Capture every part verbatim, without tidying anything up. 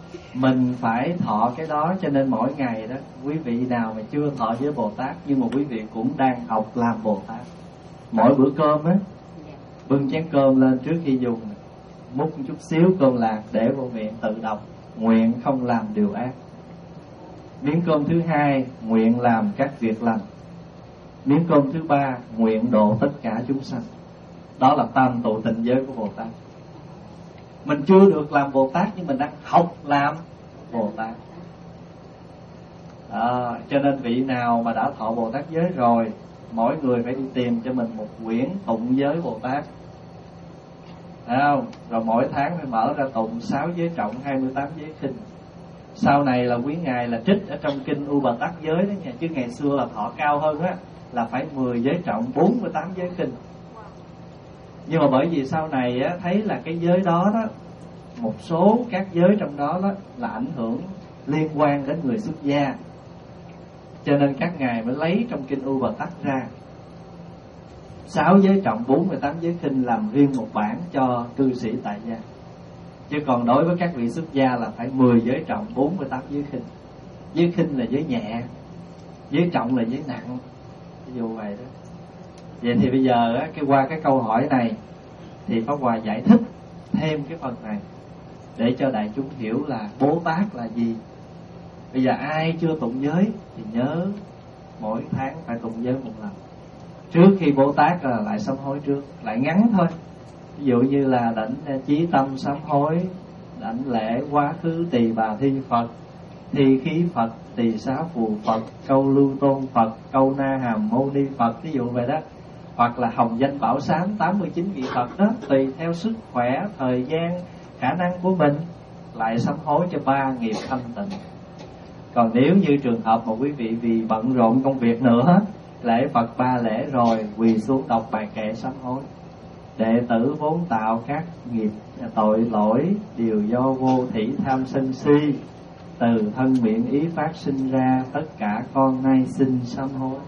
mình phải thọ cái đó. Cho nên mỗi ngày đó, quý vị nào mà chưa thọ với Bồ Tát, nhưng mà quý vị cũng đang học làm Bồ Tát. Mỗi bữa cơm á, bưng chén cơm lên trước khi dùng, múc một chút xíu cơm lạc để vào miệng, tự đọc nguyện không làm điều ác. Miếng cơm thứ hai, nguyện làm các việc lành. Miếng cơm thứ ba, nguyện độ tất cả chúng sanh. Đó là tam tụ tịnh giới của Bồ Tát. Mình chưa được làm Bồ Tát, nhưng mình đang học làm Bồ Tát. À, cho nên vị nào mà đã thọ Bồ Tát giới rồi, mỗi người phải đi tìm cho mình một quyển tụng giới Bồ Tát. Thấy không? Rồi mỗi tháng phải mở ra tụng sáu giới trọng, hai mươi tám giới khinh. Sau này là quý ngài là trích ở trong kinh U Bà Tát giới đó nha. Chứ ngày xưa là thọ cao hơn á, là phải mười giới trọng, bốn mươi tám giới khinh. Nhưng mà bởi vì sau này á, thấy là cái giới đó đó, một số các giới trong đó đó là ảnh hưởng liên quan đến người xuất gia, cho nên các ngài mới lấy trong kinh U Bà Tát ra sáu giới trọng, bốn mươi tám giới khinh làm riêng một bản cho cư sĩ tại gia. Chứ còn đối với các vị xuất gia là phải mười giới trọng, bốn mươi tám giới khinh. Giới khinh là giới nhẹ, giới trọng là giới nặng. Ví dụ vậy đó. Vậy thì bây giờ á, cái qua cái câu hỏi này thì Pháp Hòa giải thích thêm cái phần này để cho đại chúng hiểu là Bồ Tát là gì. Bây giờ ai chưa tụng giới thì nhớ mỗi tháng phải tụng giới một lần. Trước khi Bồ Tát là lại sám hối trước, lại ngắn thôi. Ví dụ như là đảnh chí tâm sám hối, đảnh lễ quá khứ tỳ bà thi Phật, thi khí Phật, tỳ xá phù Phật, câu lưu tôn Phật, câu na hàm mâu ni Phật, ví dụ vậy đó. Hoặc là hồng danh bảo sám tám mươi chín vị Phật đó, tùy theo sức khỏe, thời gian, khả năng của mình lại sám hối cho ba nghiệp thanh tịnh. Còn nếu như trường hợp mà quý vị vì bận rộn công việc nữa, lễ Phật ba lễ rồi quỳ xuống đọc bài kệ sám hối. Đệ tử vốn tạo các nghiệp tội lỗi đều do vô thỉ tham sân si, từ thân miệng ý phát sinh ra, tất cả con nay xin sám hối.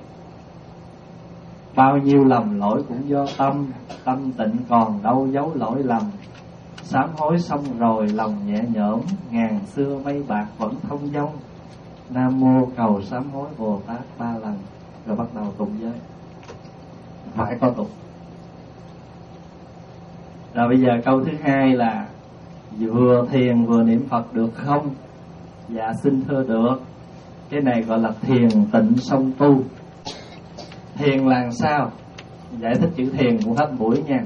Bao nhiêu lầm lỗi cũng do tâm, tâm tịnh còn đâu giấu lỗi lầm. Sám hối xong rồi lòng nhẹ nhõm, ngàn xưa mây bạc vẫn thông dong. Nam mô cầu sám hối Bồ Tát ba lần. Rồi bắt đầu tụng giới. Phải có tụng. Rồi bây giờ câu thứ hai là vừa thiền vừa niệm Phật được không? Dạ xin thưa được. Cái này gọi là thiền tịnh song tu. Thiền là sao? Giải thích chữ thiền cũng hết buổi nha.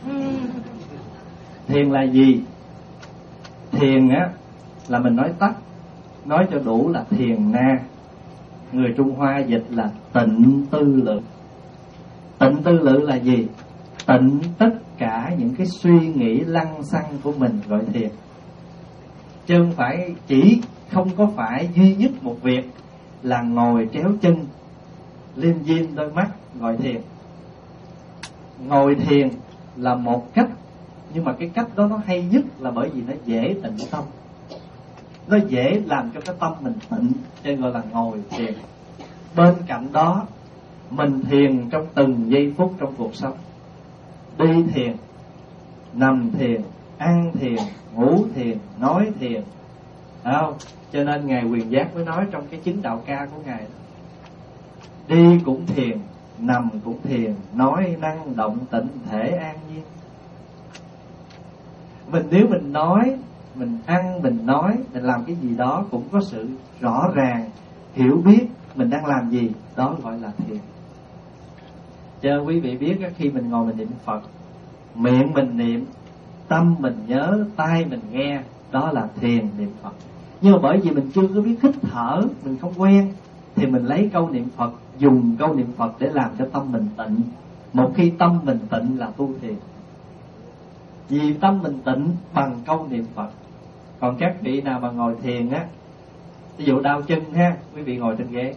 Thiền là gì? Thiền á là mình nói tắt, nói cho đủ là thiền na. Người Trung Hoa dịch là tịnh tư lự. Tịnh tư lự là gì? Tịnh tất cả những cái suy nghĩ lăng xăng của mình gọi thiền. Chứ không phải chỉ không có phải duy nhất một việc là ngồi kéo chân liêm diêm đôi mắt gọi thiền. Ngồi thiền là một cách, nhưng mà cái cách đó nó hay nhất là bởi vì nó dễ tịnh tâm, nó dễ làm cho cái tâm mình tịnh, cho nên gọi là ngồi thiền. Bên cạnh đó mình thiền trong từng giây phút trong cuộc sống. Đi thiền, nằm thiền, ăn thiền, ngủ thiền, nói thiền. Thấy không? Cho nên Ngài Quyền Giác mới nói trong cái chứng đạo ca của Ngài, đi cũng thiền, nằm cũng thiền, nói năng động tịnh thể an nhiên. Mình nếu mình nói, mình ăn, mình nói, mình làm cái gì đó cũng có sự rõ ràng, hiểu biết mình đang làm gì, đó gọi là thiền. Cho quý vị biết khi mình ngồi mình niệm Phật, miệng mình niệm, tâm mình nhớ, tai mình nghe, đó là thiền niệm Phật. Nhưng mà bởi vì mình chưa có biết hít thở, mình không quen, thì mình lấy câu niệm Phật, dùng câu niệm Phật để làm cho tâm mình tịnh. Một khi tâm mình tịnh là tu thiền. Vì tâm mình tịnh bằng câu niệm Phật. Còn các vị nào mà ngồi thiền á, ví dụ đau chân ha, quý vị ngồi trên ghế,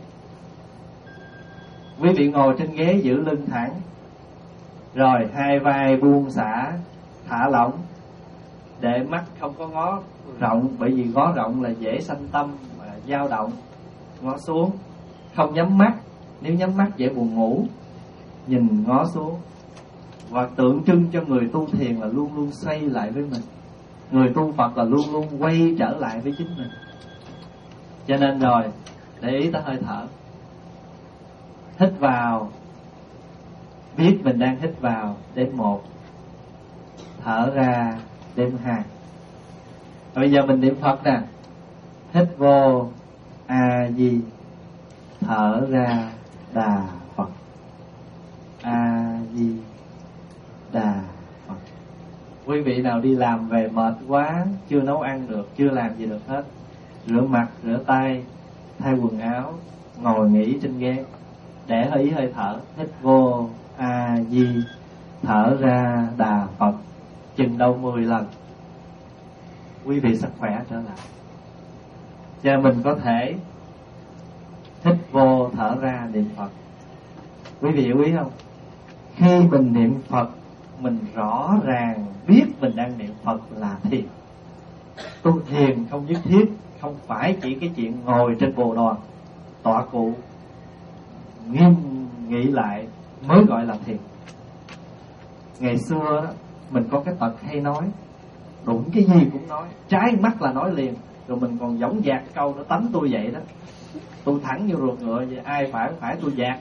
quý vị ngồi trên ghế giữ lưng thẳng, rồi hai vai buông xả, thả lỏng, để mắt không có ngó rộng, bởi vì ngó rộng là dễ sanh tâm mà dao động. Ngó xuống, không nhắm mắt, nếu nhắm mắt dễ buồn ngủ, nhìn ngó xuống. Và tượng trưng cho người tu thiền là luôn luôn xoay lại với mình. Người tu Phật là luôn luôn quay trở lại với chính mình. Cho nên rồi để ý tới hơi thở. Hít vào, biết mình đang hít vào, đếm một. Thở ra, đếm hai. Bây giờ mình niệm Phật nè. Hít vô A Di, thở ra Đà Phật. A Di Đà Phật. Quý vị nào đi làm về mệt quá, chưa nấu ăn được, chưa làm gì được hết, rửa mặt, rửa tay, thay quần áo, ngồi nghỉ trên ghế, để ý hơi thở. Hít vô A Di, thở ra Đà Phật, chừng đâu mười lần, quý vị sức khỏe trở lại. Cho mình có thể hít vô thở ra niệm Phật. Quý vị hiểu ý không? Khi mình niệm Phật, mình rõ ràng biết mình đang niệm Phật là thiền. Tu thiền không nhất thiết không phải chỉ cái chuyện ngồi trên bồ đoàn tọa cụ nghiêm nghĩ lại mới gọi là thiền. Ngày xưa đó, mình có cái tật hay nói, đụng cái gì cũng nói, trái mắt là nói liền. Rồi mình còn giống dạc câu nó tánh tôi vậy đó, tôi thẳng như ruột ngựa vậy, ai phải phải tôi dạc.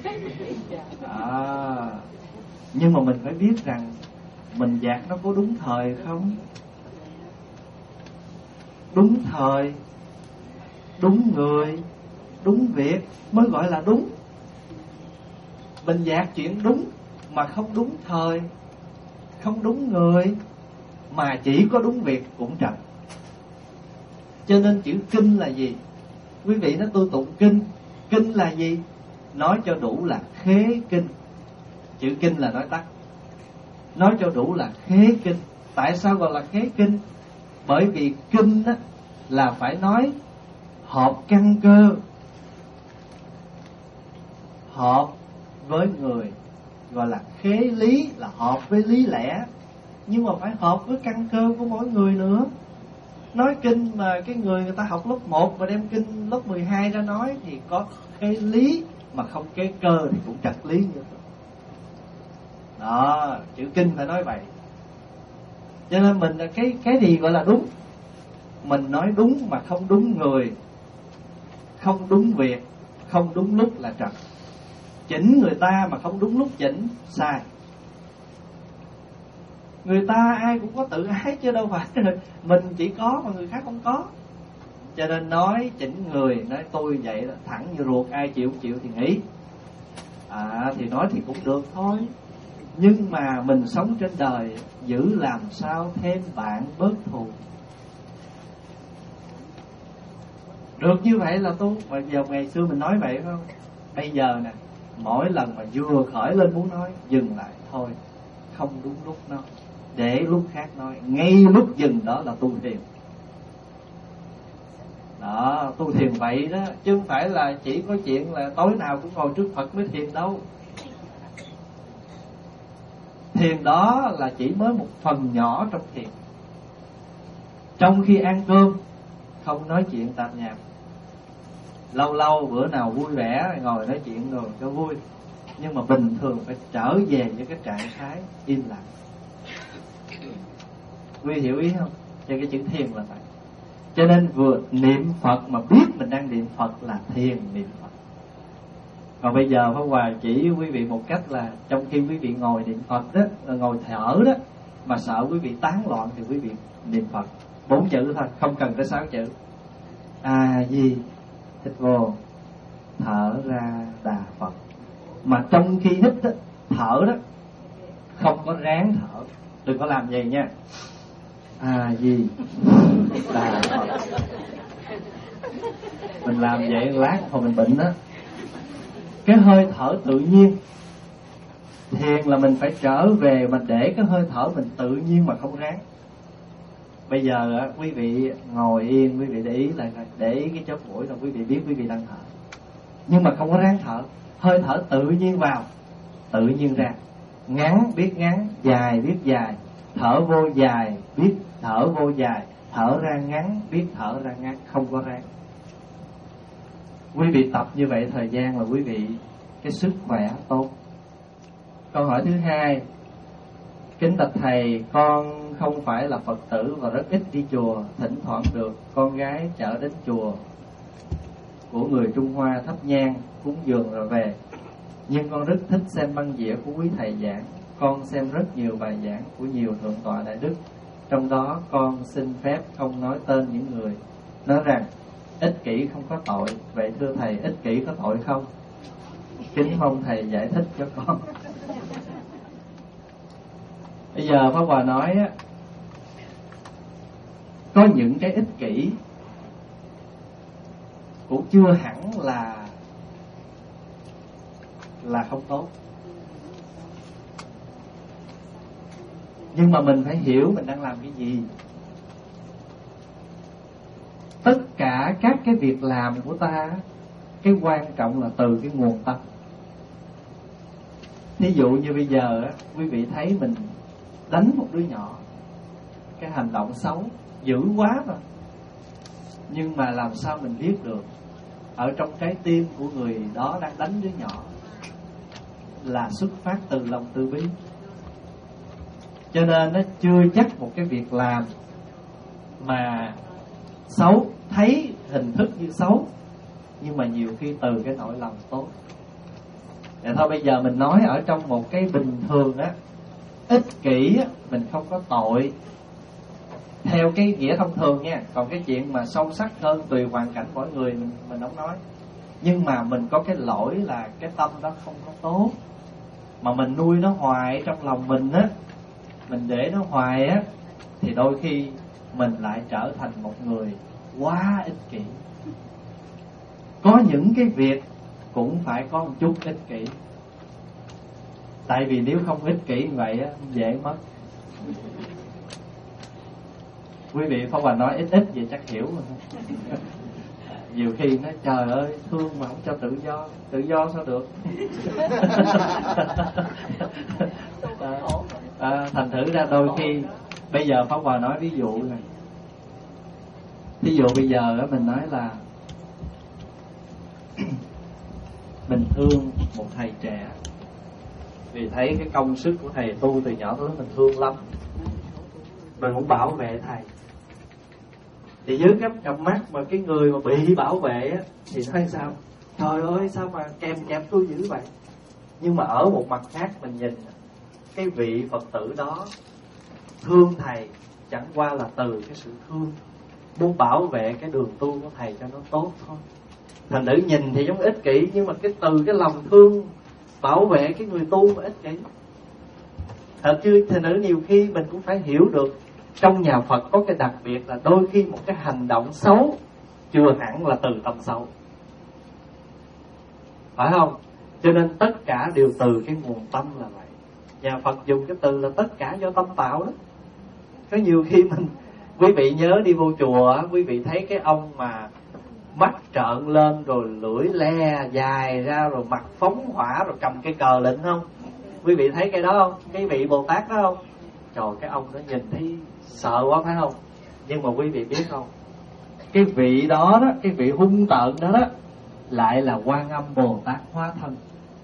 À, nhưng mà mình phải biết rằng mình dạc nó có đúng thời không? Đúng thời, đúng người, đúng việc mới gọi là đúng. Mình dạc chuyện đúng mà không đúng thời, không đúng người, mà chỉ có đúng việc cũng trật. Cho nên chữ kinh là gì? Quý vị nói tôi tụng kinh. Kinh là gì? Nói cho đủ là khế kinh. Chữ kinh là nói tắt. Nói cho đủ là khế kinh. Tại sao gọi là khế kinh? Bởi vì kinh á, là phải nói hợp căn cơ, hợp với người, gọi là khế lý, là hợp với lý lẽ. Nhưng mà phải hợp với căn cơ của mỗi người nữa. Nói kinh mà cái người người ta học lớp một mà đem kinh lớp mười hai ra nói thì có khế lý mà không kế cơ thì cũng trật lý như vậy. Đó, chữ kinh phải nói vậy. Cho nên mình cái cái gì gọi là đúng? Mình nói đúng mà không đúng người, không đúng việc, không đúng lúc là trật. Chỉnh người ta mà không đúng lúc chỉnh, sai. Người ta ai cũng có tự ái chứ đâu phải mình chỉ có mà người khác không có. Cho nên nói chỉnh người, nói tôi vậy đó, thẳng như ruột, ai chịu chịu thì nghĩ. À thì nói thì cũng được thôi. Nhưng mà mình sống trên đời, giữ làm sao thêm bạn bớt thù. Được như vậy là tu. Mà giờ ngày xưa mình nói vậy không? Bây giờ nè, mỗi lần mà vừa khởi lên muốn nói, dừng lại thôi, không đúng lúc nói, để lúc khác nói. Ngay lúc dừng đó là tu thiền. Đó, tu thiền vậy đó. Chứ không phải là chỉ có chuyện là tối nào cũng ngồi trước Phật mới thiền đâu. Thiền đó là chỉ mới một phần nhỏ trong thiền. Trong khi ăn cơm không nói chuyện tạp nhạp. Lâu lâu bữa nào vui vẻ ngồi nói chuyện rồi cho vui. Nhưng mà bình thường phải trở về với cái trạng thái im lặng. Quý hiểu ý không? Cho cái chữ thiền là vậy. Cho nên vừa niệm Phật mà biết mình đang niệm Phật là thiền niệm Phật. Còn bây giờ Pháp Hòa chỉ quý vị một cách là trong khi quý vị ngồi niệm Phật đó, ngồi thở đó, mà sợ quý vị tán loạn thì quý vị niệm Phật bốn chữ thôi, không cần tới sáu chữ. A Di, hít vô, thở ra Đà Phật. Mà trong khi hít đó, thở đó, không có ráng thở. Đừng có làm vậy nha. A Di Đà Phật. Mình làm vậy lát hồi mình bệnh đó. Cái hơi thở tự nhiên. Thiền là mình phải trở về mà để cái hơi thở mình tự nhiên mà không ráng. Bây giờ quý vị ngồi yên, quý vị để ý lại, để ý cái chóp mũi là quý vị biết quý vị đang thở. Nhưng mà không có ráng thở. Hơi thở tự nhiên vào, tự nhiên ra. Ngắn biết ngắn, dài biết dài. Thở vô dài, biết thở vô dài. Thở ra ngắn, biết thở ra ngắn, không có ráng. Quý vị tập như vậy thời gian là quý vị cái sức khỏe tốt. Câu hỏi thứ hai: kính bạch thầy, con cũng không phải là Phật tử và rất ít đi chùa. Thỉnh thoảng được con gái chở đến chùa của người Trung Hoa thắp nhang, cúng dường rồi về. Nhưng con rất thích xem băng đĩa của quý thầy giảng. Con xem rất nhiều bài giảng của nhiều thượng tọa đại đức. Trong đó con xin phép không nói tên những người, nói rằng ích kỷ không có tội. Vậy thưa thầy, ích kỷ có tội không? Kính mong thầy giải thích cho con. Bây giờ Pháp Hòa nói á, có những cái ích kỷ cũng chưa hẳn là là không tốt, nhưng mà mình phải hiểu mình đang làm cái gì. Tất cả các cái việc làm của ta, cái quan trọng là từ cái nguồn tâm. Ví dụ như bây giờ á, quý vị thấy mình đánh một đứa nhỏ, cái hành động xấu dữ quá mà, nhưng mà làm sao mình biết được ở trong trái tim của người đó đang đánh đứa nhỏ là xuất phát từ lòng từ bi. Cho nên nó chưa chắc một cái việc làm mà xấu, thấy hình thức như xấu, nhưng mà nhiều khi từ cái nỗi lòng tốt. Để thôi bây giờ mình nói ở trong một cái bình thường á, ích kỷ á, mình không có tội theo cái nghĩa thông thường nha. Còn cái chuyện mà sâu sắc hơn tùy hoàn cảnh mỗi người mình, mình không nói. Nhưng mà mình có cái lỗi là cái tâm đó không có tốt, mà mình nuôi nó hoài trong lòng mình á, mình để nó hoài á, thì đôi khi mình lại trở thành một người quá ích kỷ. Có những cái việc cũng phải có một chút ích kỷ, tại vì nếu không ích kỷ như vậy á, dễ mất. Quý vị Pháp Hòa nói ít ít vậy chắc hiểu rồi. Nhiều khi nói trời ơi thương mà không cho tự do. Tự do sao được? à, à, Thành thử ra đôi khi bây giờ Pháp Hòa nói ví dụ này. Ví dụ bây giờ đó, mình nói là mình thương một thầy trẻ vì thấy cái công sức của thầy tu từ nhỏ tới lớn, mình thương lắm, mình muốn bảo vệ thầy. Thì dưới cái cặp mắt mà cái người mà bị bảo vệ á, thì nói sao? Trời ơi sao mà kèm kẹp tôi dữ vậy? Nhưng mà ở một mặt khác mình nhìn cái vị Phật tử đó thương thầy chẳng qua là từ cái sự thương, muốn bảo vệ cái đường tu của thầy cho nó tốt thôi. Thành nữ nhìn thì giống ích kỷ, nhưng mà cái từ cái lòng thương bảo vệ cái người tu mà ích kỷ. Thật chứ thành nữ nhiều khi mình cũng phải hiểu được trong nhà Phật có cái đặc biệt là đôi khi một cái hành động xấu chưa hẳn là từ tâm xấu, phải không? Cho nên tất cả đều từ cái nguồn tâm là vậy. Nhà Phật dùng cái từ là tất cả do tâm tạo đó. Có nhiều khi mình, quý vị nhớ đi vô chùa, quý vị thấy cái ông mà mắt trợn lên rồi lưỡi le dài ra rồi mặt phóng hỏa rồi cầm cái cờ lệnh không? Quý vị thấy cái đó không? Cái vị Bồ Tát đó không? Trời, cái ông đó nhìn thấy sợ quá phải không? Nhưng mà quý vị biết không, cái vị đó đó, cái vị hung tợn đó đó lại là Quan Âm Bồ Tát hóa thân,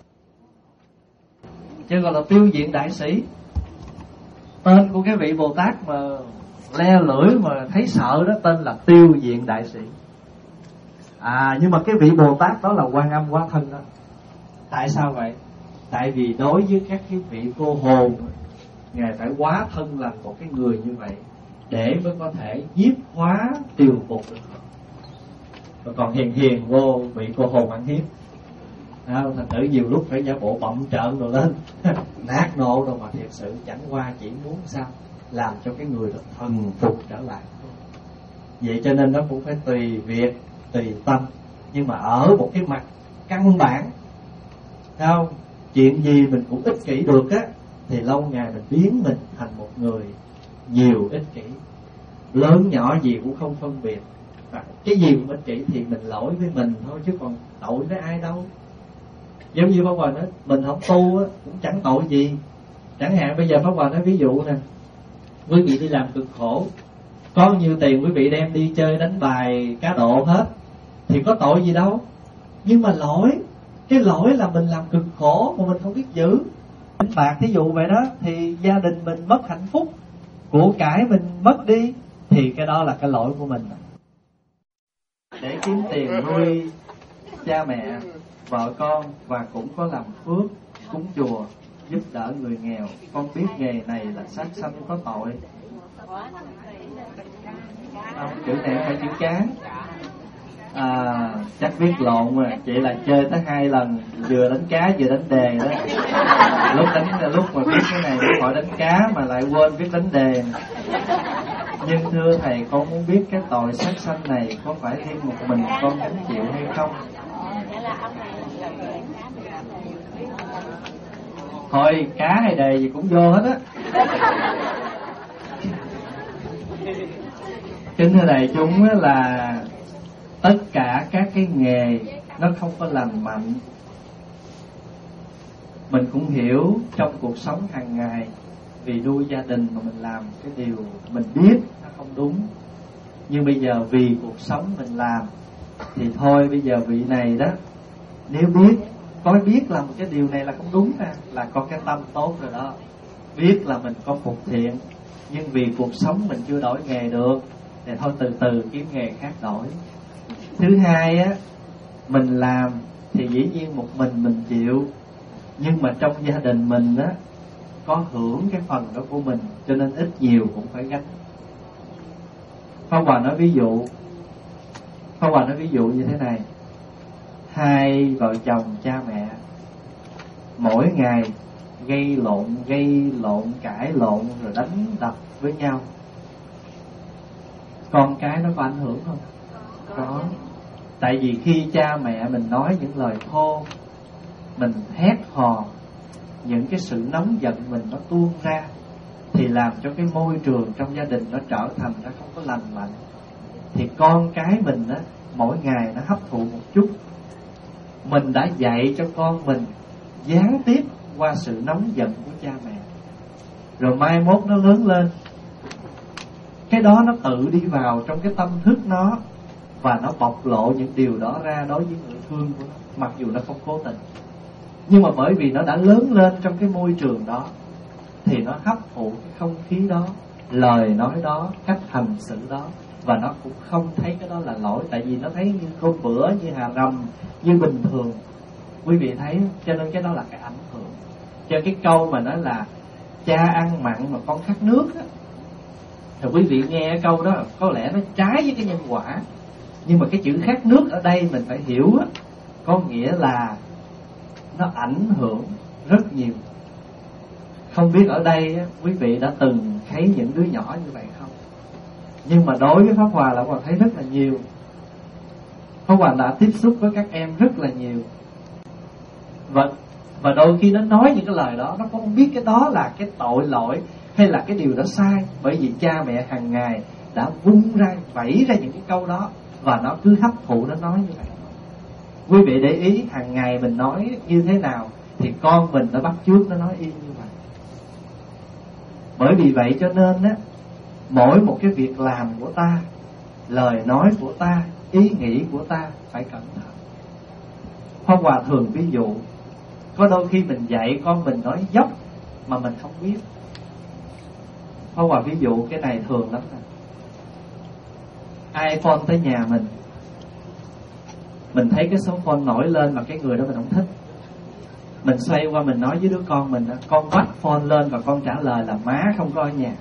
chứ gọi là Tiêu Diện Đại Sĩ. Tên của cái vị Bồ Tát mà le lưỡi mà thấy sợ đó tên là Tiêu Diện Đại Sĩ. À, nhưng mà cái vị Bồ Tát đó là Quan Âm hóa thân đó. Tại sao vậy? Tại vì đối với các cái vị cô hồn, Ngài phải hóa thân làm một cái người như vậy để mới có thể nhiếp hóa tiêu phục được. Rồi còn hiền hiền vô bị cô hồn ăn hiếp. À, thành thử nhiều lúc phải giả bộ bậm trợn rồi lên nát nộ rồi, mà thiệt sự chẳng qua chỉ muốn sao làm cho cái người đó thần phục trở lại. Vậy cho nên nó cũng phải tùy việc, tùy tâm. Nhưng mà ở một cái mặt căn bản, không, chuyện gì mình cũng ích kỷ được á, thì lâu ngày mình biến mình thành một người nhiều ích kỷ, lớn nhỏ gì cũng không phân biệt. Và cái gì cũng ích kỷ thì mình lỗi với mình thôi, chứ còn tội với ai đâu. Giống như Pháp Hòa nói, mình không tu á, cũng chẳng tội gì. Chẳng hạn bây giờ Pháp Hòa nói ví dụ nè, quý vị đi làm cực khổ, có nhiêu tiền quý vị đem đi chơi đánh bài cá độ hết, thì có tội gì đâu. Nhưng mà lỗi, cái lỗi là mình làm cực khổ mà mình không biết giữ. Đánh bạc thí dụ vậy đó, thì gia đình mình mất hạnh phúc. của cải mình mất đi, thì cái đó là cái lỗi của mình. Để kiếm tiền nuôi cha mẹ, vợ con, và cũng có làm phước, cúng chùa, giúp đỡ người nghèo. Con biết nghề này là sát sanh có tội. Không, chữ này phải chữ cá. À, chắc biết lộn mà. Chị là chơi tới hai lần, vừa đánh cá vừa đánh đề đó. Lúc đánh lúc mà biết cái này hỏi đánh cá mà lại quên biết đánh đề. Nhưng thưa thầy, con muốn biết cái tội sát sanh này có phải riêng một mình con gánh chịu hay không? Thôi cá hay đề gì cũng vô hết á. Kính thưa đại chúng là tất cả các cái nghề nó không có lành mạnh. Mình cũng hiểu trong cuộc sống hàng ngày, vì nuôi gia đình mà mình làm cái điều mình biết nó không đúng. Nhưng bây giờ vì cuộc sống mình làm, thì thôi bây giờ vị này đó, nếu biết, có biết là một cái điều này là không đúng nè, là có cái tâm tốt rồi đó. Biết là mình có phục thiện, nhưng vì cuộc sống mình chưa đổi nghề được, thì thôi từ từ kiếm nghề khác đổi. Thứ hai á, mình làm thì dĩ nhiên một mình mình chịu, nhưng mà trong gia đình mình á có hưởng cái phần đó của mình, cho nên ít nhiều cũng phải gánh. Pháp Hòa nói ví dụ, Pháp Hòa nói ví dụ như thế này: hai vợ chồng cha mẹ mỗi ngày gây lộn, gây lộn, cãi lộn rồi đánh đập với nhau, con cái nó có ảnh hưởng không? Có. Tại vì khi cha mẹ mình nói những lời thô, mình hét hò, những cái sự nóng giận mình nó tuôn ra, thì làm cho cái môi trường trong gia đình nó trở thành nó không có lành mạnh. Thì con cái mình á, mỗi ngày nó hấp thụ một chút. Mình đã dạy cho con mình gián tiếp qua sự nóng giận của cha mẹ, rồi mai mốt nó lớn lên, cái đó nó tự đi vào trong cái tâm thức nó, và nó bộc lộ những điều đó ra đối với người thương của nó, mặc dù nó không cố tình. Nhưng mà bởi vì nó đã lớn lên trong cái môi trường đó, thì nó hấp thụ cái không khí đó, lời nói đó, cách hành xử đó, và nó cũng không thấy cái đó là lỗi. Tại vì nó thấy như cơm bữa, như hà rầm, như bình thường. Quý vị thấy, cho nên cái đó là cái ảnh hưởng. Cho cái câu mà nói là cha ăn mặn mà con khát nước á, thì quý vị nghe cái câu đó có lẽ nó trái với cái nhân quả. Nhưng mà cái chữ khát nước ở đây mình phải hiểu á, có nghĩa là nó ảnh hưởng rất nhiều. Không biết ở đây á, quý vị đã từng thấy những đứa nhỏ như vậy không? Nhưng mà đối với Pháp Hòa là Pháp Hòa thấy rất là nhiều. Pháp Hòa đã tiếp xúc với các em rất là nhiều. Và, và đôi khi nó nói những cái lời đó, nó không biết cái đó là cái tội lỗi hay là cái điều đó sai. Bởi vì cha mẹ hàng ngày đã vung ra, vẫy ra những cái câu đó, và nó cứ hấp thụ nó nói như vậy. Quý vị để ý hàng ngày mình nói như thế nào, thì con mình nó bắt chước nó nói y như vậy. Bởi vì vậy cho nên á, mỗi một cái việc làm của ta, lời nói của ta, ý nghĩ của ta phải cẩn thận. Pháp Hòa thường ví dụ, có đôi khi mình dạy con mình nói dốc mà mình không biết. Pháp Hòa ví dụ cái này thường lắm nè. Ai phone tới nhà mình, mình thấy cái số phone nổi lên mà cái người đó mình không thích, mình xoay qua mình nói với đứa con mình, con bắt phone lên và con trả lời là má không có ở nhà,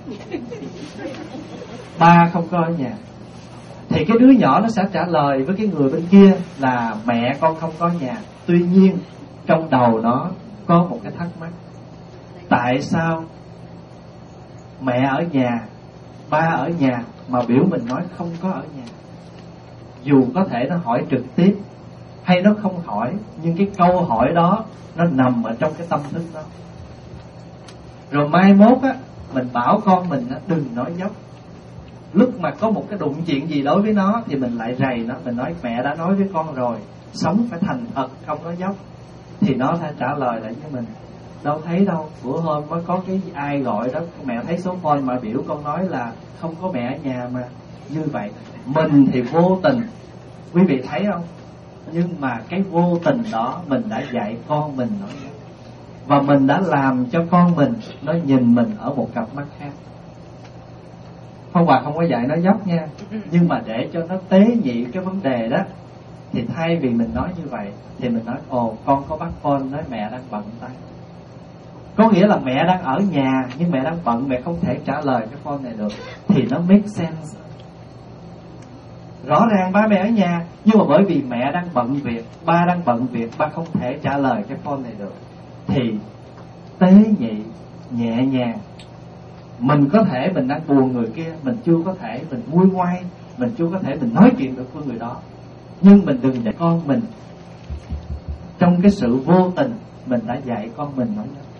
ba không có ở nhà. Thì cái đứa nhỏ nó sẽ trả lời với cái người bên kia là mẹ con không có ở nhà. Tuy nhiên trong đầu nó có một cái thắc mắc: tại sao mẹ ở nhà, ba ở nhà mà biểu mình nói không có ở nhà? Dù có thể nó hỏi trực tiếp hay nó không hỏi, nhưng cái câu hỏi đó nó nằm ở trong cái tâm thức đó. Rồi mai mốt á, mình bảo con mình á, đừng nói dốc. Lúc mà có một cái đụng chuyện gì đối với nó thì mình lại rầy nó, mình nói mẹ đã nói với con rồi, sống phải thành thật, không nói dốc. Thì nó sẽ trả lời lại với mình: đâu thấy đâu, bữa hôm mới có cái ai gọi đó, mẹ thấy số phone mà biểu con nói là không có mẹ ở nhà mà. Như vậy mình thì vô tình, quý vị thấy không? Nhưng mà cái vô tình đó mình đã dạy con mình nói, và mình đã làm cho con mình nó nhìn mình ở một cặp mắt khác. Pháp Hòa không có dạy nói dốc nha, nhưng mà để cho nó tế nhị cái vấn đề đó, thì thay vì mình nói như vậy thì mình nói ồ con có bắt phone, nói mẹ đang bận tay. Có nghĩa là mẹ đang ở nhà nhưng mẹ đang bận, mẹ không thể trả lời cái phone này được, thì nó make sense. Rõ ràng ba mẹ ở nhà, nhưng mà bởi vì mẹ đang bận việc, ba đang bận việc, ba không thể trả lời cái phone này được, thì tế nhị, nhẹ nhàng. Mình có thể mình đang buồn người kia, mình chưa có thể mình nguôi ngoai, mình chưa có thể mình nói chuyện được với người đó, nhưng mình đừng để con mình trong cái sự vô tình mình đã dạy con mình nói đó.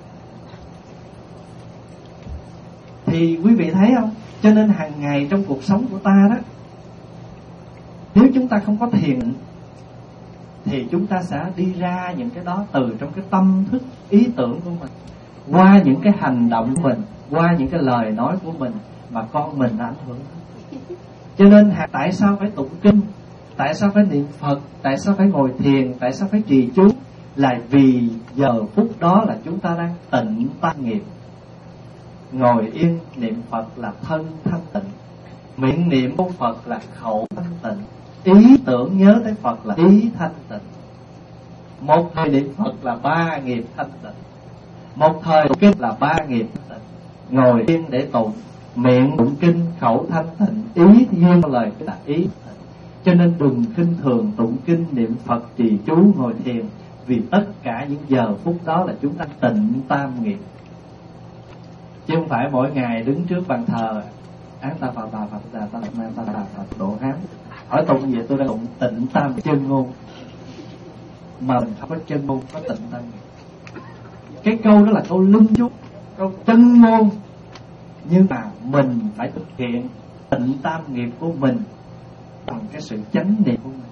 Thì quý vị thấy không? Cho nên hàng ngày trong cuộc sống của ta đó, nếu chúng ta không có thiền thì chúng ta sẽ đi ra những cái đó từ trong cái tâm thức, ý tưởng của mình, qua những cái hành động của mình, qua những cái lời nói của mình mà con mình đã ảnh hưởng. Cho nên tại sao phải tụng kinh, tại sao phải niệm Phật, tại sao phải ngồi thiền, tại sao phải trì chú, là vì giờ phút đó là chúng ta đang tịnh tâm nghiệp. Ngồi yên niệm Phật là thân thanh tịnh, miệng niệm của Phật là khẩu thanh tịnh, ý tưởng nhớ tới Phật là ý thanh tịnh. Một thời niệm Phật là ba nghiệp thanh tịnh, một thời tụng kinh là ba nghiệp thanh tịnh. Ngồi yên để tụng, miệng tụng kinh, khẩu thanh tịnh, ý duyên lời là ý thanh tịnh. Cho nên đừng khinh thường tụng kinh, niệm Phật, trì chú, ngồi thiền, vì tất cả những giờ phút đó là chúng ta tịnh tam nghiệp. Chứ không phải mỗi ngày đứng trước bàn thờ án ta phà tà phật đà ta nam ta đà phật độ hán, hỏi tụng gì tôi đang tụng tịnh tam chân ngôn, mà mình không có chân ngôn, có tịnh tam nghiệp. Cái câu đó là câu lung chút, câu chân ngôn, nhưng mà mình phải thực hiện tịnh tam nghiệp của mình bằng cái sự chánh niệm của mình.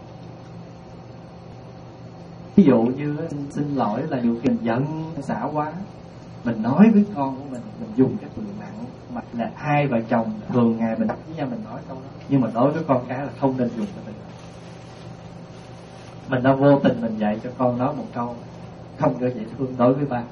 Ví dụ như xin lỗi là nhiều khi mình giận xả quá, mình nói với con của mình, mình dùng cái từ nặng, mà là hai vợ chồng thường ngày mình với nhau mình nói câu đó, nhưng mà đối với con cái là không nên dùng cái từ đó. Mình đã vô tình mình dạy cho con nói một câu không có dễ thương đối với ba.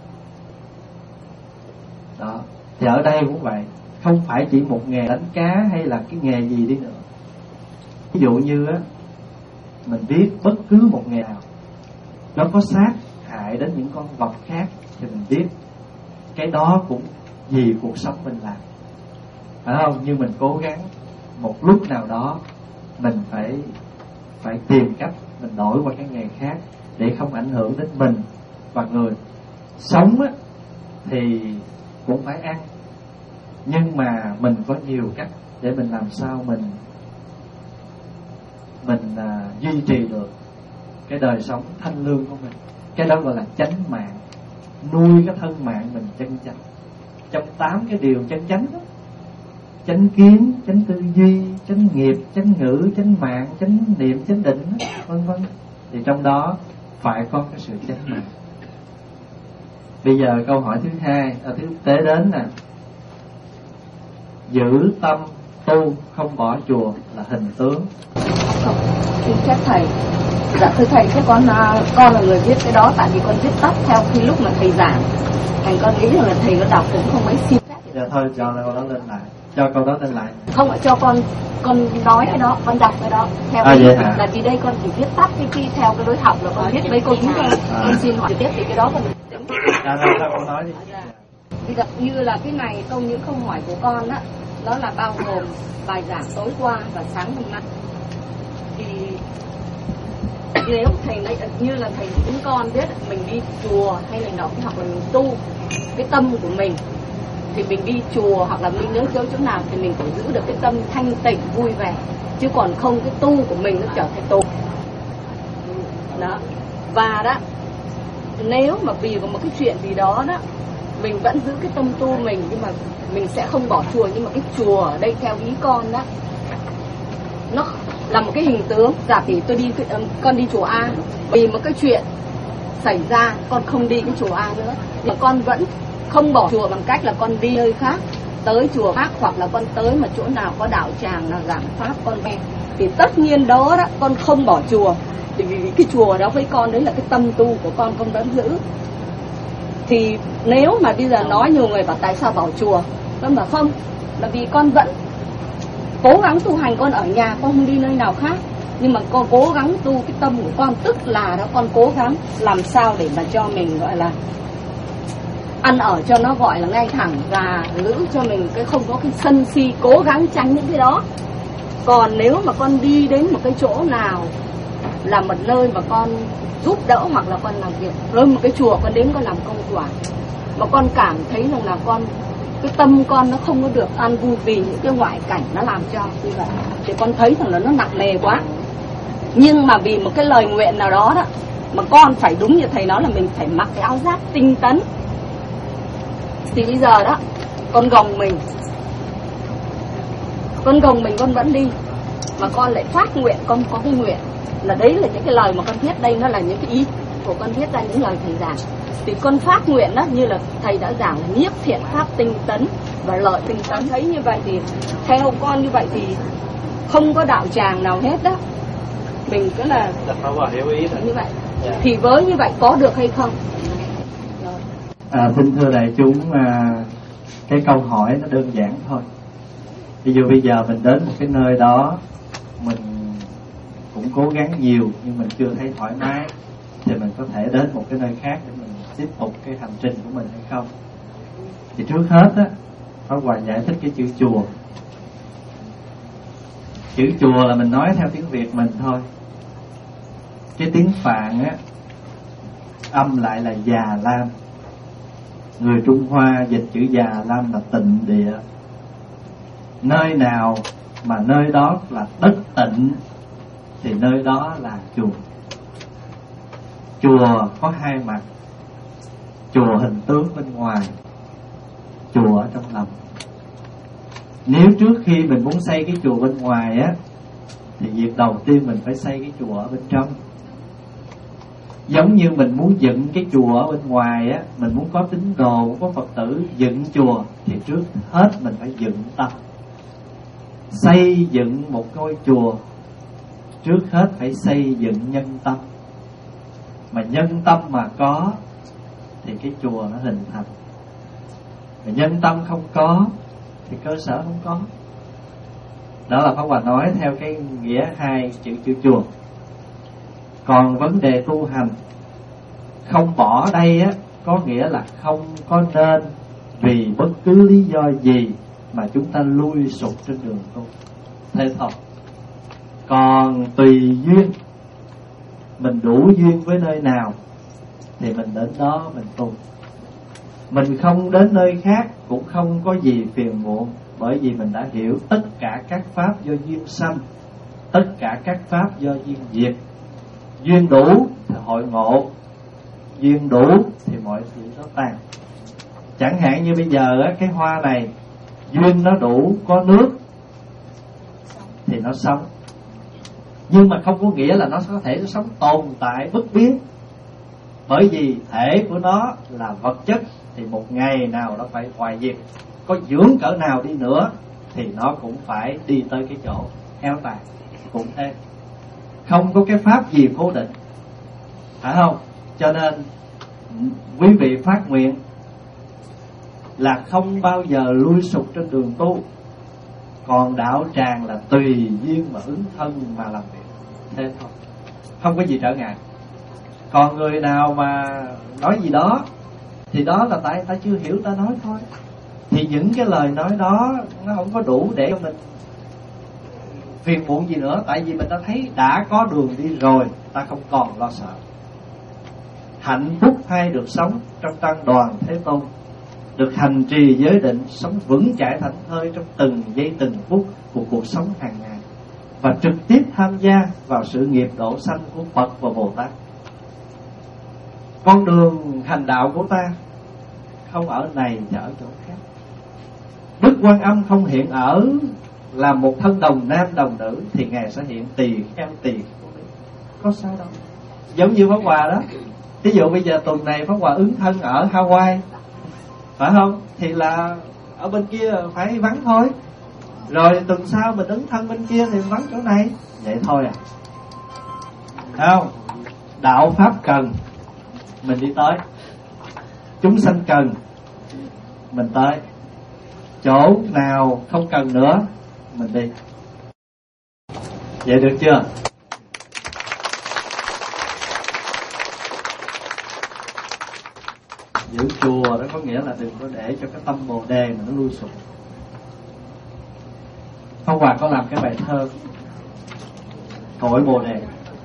Đó, thì ở đây cũng vậy, không phải chỉ một nghề đánh cá hay là cái nghề gì đi nữa. Ví dụ như á, mình biết bất cứ một nghề nào nó có sát hại đến những con vật khác thì mình biết cái đó cũng vì cuộc sống mình làm, phải không? Nhưng mình cố gắng một lúc nào đó mình phải phải tìm cách mình đổi qua cái nghề khác để không ảnh hưởng đến mình và người. Sống á, thì cũng phải ăn, nhưng mà mình có nhiều cách để mình làm sao mình mình à, duy trì được cái đời sống thanh lương của mình. Cái đó gọi là chánh mạng, nuôi cái thân mạng mình chân chánh. Trong tám cái điều chân chánh đó, chánh kiến, chánh tư duy, chánh nghiệp, chánh ngữ, chánh mạng, chánh niệm, chánh định, vân vân, thì trong đó phải có cái sự chánh mạng. Bây giờ câu hỏi thứ hai, à, thứ tế đến nè, giữ tâm tu không bỏ chùa là hình tướng. Không, xin phép thầy. Dạ thưa thầy, chứ con con là người viết cái đó, tại vì con viết tắt theo khi lúc mà thầy giảng, thành con nghĩ là thầy có đọc cũng không mấy xin phép. Dạ thôi cho câu đó lên lại, cho câu đó lên lại. Không phải cho con con nói cái đó, con đọc cái đó theo à, cái, hả? Là vì đây con chỉ viết tắt cái khi theo cái đối học là con viết mấy câu chính thôi. À. Con xin hỏi tiếp thì cái đó con. À, thôi, sao con nói đi. Thì gặp như là cái này câu những câu hỏi của con á, đó là bao gồm bài giảng tối qua và sáng hôm nay. Thì nếu thầy lấy như là thầy chúng con biết mình đi chùa hay là đọc hoặc là mình tu cái tâm của mình, thì mình đi chùa hoặc là mình đến chỗ chỗ nào thì mình phải giữ được cái tâm thanh tịnh vui vẻ, chứ còn không cái tu của mình nó trở thành tù đó. Và đó, nếu mà vì có một cái chuyện gì đó đó mình vẫn giữ cái tâm tu mình, nhưng mà mình sẽ không bỏ chùa, nhưng mà cái chùa ở đây theo ý con đó nó là một cái hình tướng. Giả tỷ tôi đi con đi chùa A, vì một cái chuyện xảy ra con không đi cái chùa A nữa, mà con vẫn không bỏ chùa bằng cách là con đi nơi khác, tới chùa khác, hoặc là con tới mà chỗ nào có đạo tràng nào giảng pháp con nghe, thì tất nhiên đó đó con không bỏ chùa, vì cái chùa đó với con đấy là cái tâm tu của con con vẫn giữ. Thì nếu mà bây giờ nói nhiều người bảo tại sao bỏ chùa, con bảo không, là vì con vẫn cố gắng tu hành, con ở nhà con không đi nơi nào khác, nhưng mà con cố gắng tu cái tâm của con, tức là đó con cố gắng làm sao để mà cho mình gọi là ăn ở cho nó gọi là ngay thẳng, và giữ cho mình cái không có cái sân si, cố gắng tránh những cái đó. Còn nếu mà con đi đến một cái chỗ nào là một nơi mà con giúp đỡ hoặc là con làm việc, rồi một cái chùa con đến con làm công quả, mà con cảm thấy rằng là con cái tâm con nó không có được an vui vì những cái ngoại cảnh nó làm cho như vậy, thì con thấy rằng là nó nặng nề quá. Nhưng mà vì một cái lời nguyện nào đó đó mà con phải đúng như thầy nói là mình phải mặc cái áo giáp tinh tấn, thì bây giờ đó con gồng mình con gồng mình con vẫn đi, mà con lại phát nguyện, con có cái nguyện là đấy là những cái lời mà con viết đây, nó là những cái ý của con viết ra những lời thầy giảng. Thì con phát nguyện đó như là thầy đã giảng là nhiếp thiện pháp tinh tấn và lợi tinh tấn. Thấy như vậy thì theo con như vậy thì không có đạo tràng nào hết đó, mình cứ là hiểu ý như vậy. Yeah. Thì với như vậy có được hay không? À, xin thưa đại chúng, à, cái câu hỏi nó đơn giản thôi. Ví dụ bây giờ mình đến một cái nơi đó, mình cũng cố gắng nhiều nhưng mình chưa thấy thoải mái, thì mình có thể đến một cái nơi khác để mình tiếp tục cái hành trình của mình hay không? Thì trước hết á, Pháp Hòa giải thích cái chữ chùa. Chữ chùa là mình nói theo tiếng Việt mình thôi. Cái tiếng Phạn á, âm lại là Già Lam. Người Trung Hoa dịch chữ Già Lam là tịnh địa. Nơi nào mà nơi đó là đất tịnh thì nơi đó là chùa. Chùa có hai mặt: chùa hình tướng bên ngoài, chùa ở trong lòng. Nếu trước khi mình muốn xây cái chùa bên ngoài á, thì việc đầu tiên mình phải xây cái chùa ở bên trong. Giống như mình muốn dựng cái chùa ở bên ngoài á, mình muốn có tín đồ, muốn có Phật tử dựng chùa, thì trước hết mình phải dựng tâm. Xây dựng một ngôi chùa, trước hết phải xây dựng nhân tâm. Mà nhân tâm mà có thì cái chùa nó hình thành. Mà nhân tâm không có thì cơ sở không có. Đó là Pháp Hòa nói theo cái nghĩa hai chữ chữ chùa. Còn vấn đề tu hành, không bỏ đây á, có nghĩa là không có nên vì bất cứ lý do gì mà chúng ta lui sụp trên đường tu. Thế thôi. Còn tùy duyên, mình đủ duyên với nơi nào thì mình đến đó mình tu. Mình không đến nơi khác cũng không có gì phiền muộn, bởi vì mình đã hiểu tất cả các pháp do duyên sanh, tất cả các pháp do duyên diệt. Duyên đủ thì hội ngộ, duyên đủ thì mọi sự nó tan. Chẳng hạn như bây giờ á, cái hoa này duyên nó đủ, có nước thì nó sống, nhưng mà không có nghĩa là nó có thể nó sống tồn tại bất biến. Bởi vì thể của nó là vật chất thì một ngày nào nó phải hoại diệt. Có dưỡng cỡ nào đi nữa thì nó cũng phải đi tới cái chỗ heo tàn. Cũng thế, không có cái pháp gì cố định, phải không? Cho nên quý vị phát nguyện là không bao giờ lui sụp trên đường tu. Còn đạo tràng là tùy duyên mà ứng thân mà làm việc. Thế thôi, không có gì trở ngại. Còn người nào mà nói gì đó thì đó là tại ta chưa hiểu, ta nói thôi. Thì những cái lời nói đó nó không có đủ để cho mình phiền muộn gì nữa. Tại vì mình đã thấy đã có đường đi rồi, ta không còn lo sợ. Hạnh phúc hay được sống trong tăng đoàn Thế Tôn, được hành trì giới định, sống vững chãi thảnh thơi trong từng giây từng phút của cuộc sống hàng ngày, và trực tiếp tham gia vào sự nghiệp độ sanh của Phật và Bồ Tát. Con đường hành đạo của ta không ở này thì ở chỗ khác. Đức Quan Âm không hiện ở là một thân đồng nam đồng nữ, thì Ngài sẽ hiện tỳ kheo tỳ kheo nữ. Có sao đâu. Giống như Pháp Hòa đó. Ví dụ bây giờ tuần này Pháp Hòa ứng thân ở Hawaii, phải không? Thì là ở bên kia phải vắng thôi. Rồi tuần sau mình ứng thân bên kia thì vắng chỗ này. Vậy thôi à. Thấy không? Đạo Pháp cần mình đi tới, chúng sanh cần mình tới. Chỗ nào không cần nữa mình đi. Vậy được chưa? Giữ chùa đó có nghĩa là đừng có để cho cái tâm bồ đề mà nó lui sụp. Phong Hòa có làm cái bài thơ Cội Bồ Đề.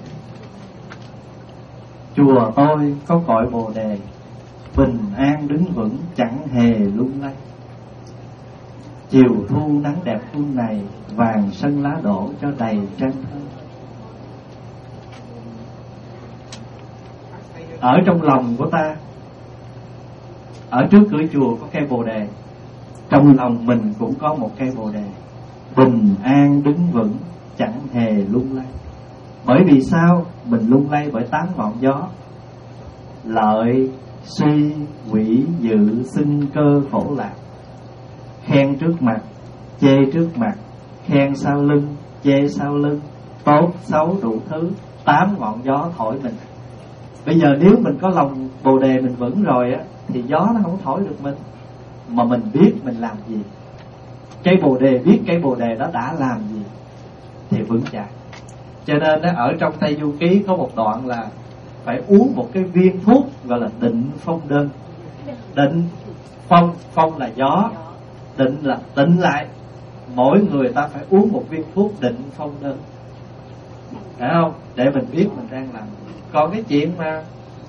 Chùa tôi có cội bồ đề, bình an đứng vững chẳng hề lung lay. Chiều thu nắng đẹp phương này, vàng sân lá đổ cho đầy trang thơ. Ở trong lòng của ta, ở trước cửa chùa có cây bồ đề, trong lòng mình cũng có một cây bồ đề, bình an đứng vững chẳng hề lung lay. Bởi vì sao mình lung lay? Bởi tám ngọn gió: lợi, suy, quỷ, dự, sinh, cơ, khổ, lạc. Khen trước mặt, chê trước mặt, khen sau lưng, chê sau lưng, tốt, xấu, đủ thứ. Tám ngọn gió thổi mình. Bây giờ nếu mình có lòng bồ đề mình vững rồi á, thì gió nó không thổi được mình, mà mình biết mình làm gì. Cây bồ đề biết cây bồ đề đó đã làm gì thì vững chãi. Cho nên đó, ở trong Tây Du Ký có một đoạn là phải uống một cái viên thuốc gọi là định phong đơn. Định, phong, phong là gió, định là tịnh lại. Mỗi người ta phải uống một viên thuốc định phong đơn, phải không? Để mình biết mình đang làm. Còn cái chuyện mà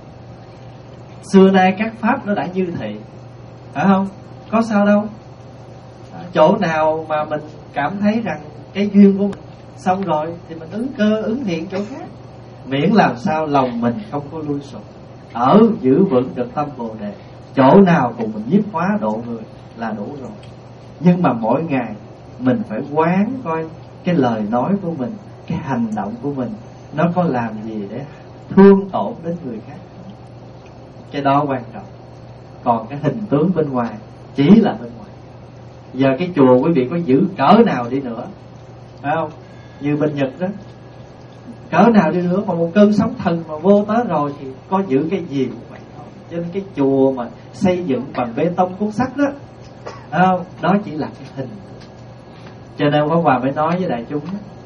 xưa nay các pháp nó đã như thị, phải không? Có sao đâu. Chỗ nào mà mình cảm thấy rằng cái duyên của mình xong rồi thì mình ứng cơ, ứng hiện chỗ khác. Miễn làm sao lòng mình không có lui sụp, ở giữ vững được tâm bồ đề, chỗ nào cùng mình nhiếp hóa độ người là đủ rồi. Nhưng mà mỗi ngày mình phải quán coi cái lời nói của mình, cái hành động của mình nó có làm gì để thương tổn đến người khác. Cái đó quan trọng. Còn cái hình tướng bên ngoài chỉ là bên ngoài. Giờ cái chùa quý vị có giữ cỡ nào đi nữa, phải không? Như bên Nhật đó, cỡ nào đi nữa mà một cơn sóng thần mà vô tới rồi thì có giữ cái gì cũng vậy thôi. Cho nên cái chùa mà xây dựng bằng bê tông cốt sắt đó, không? Đó chỉ là cái hình. Cho nên Pháp Hòa mới nói với đại chúng,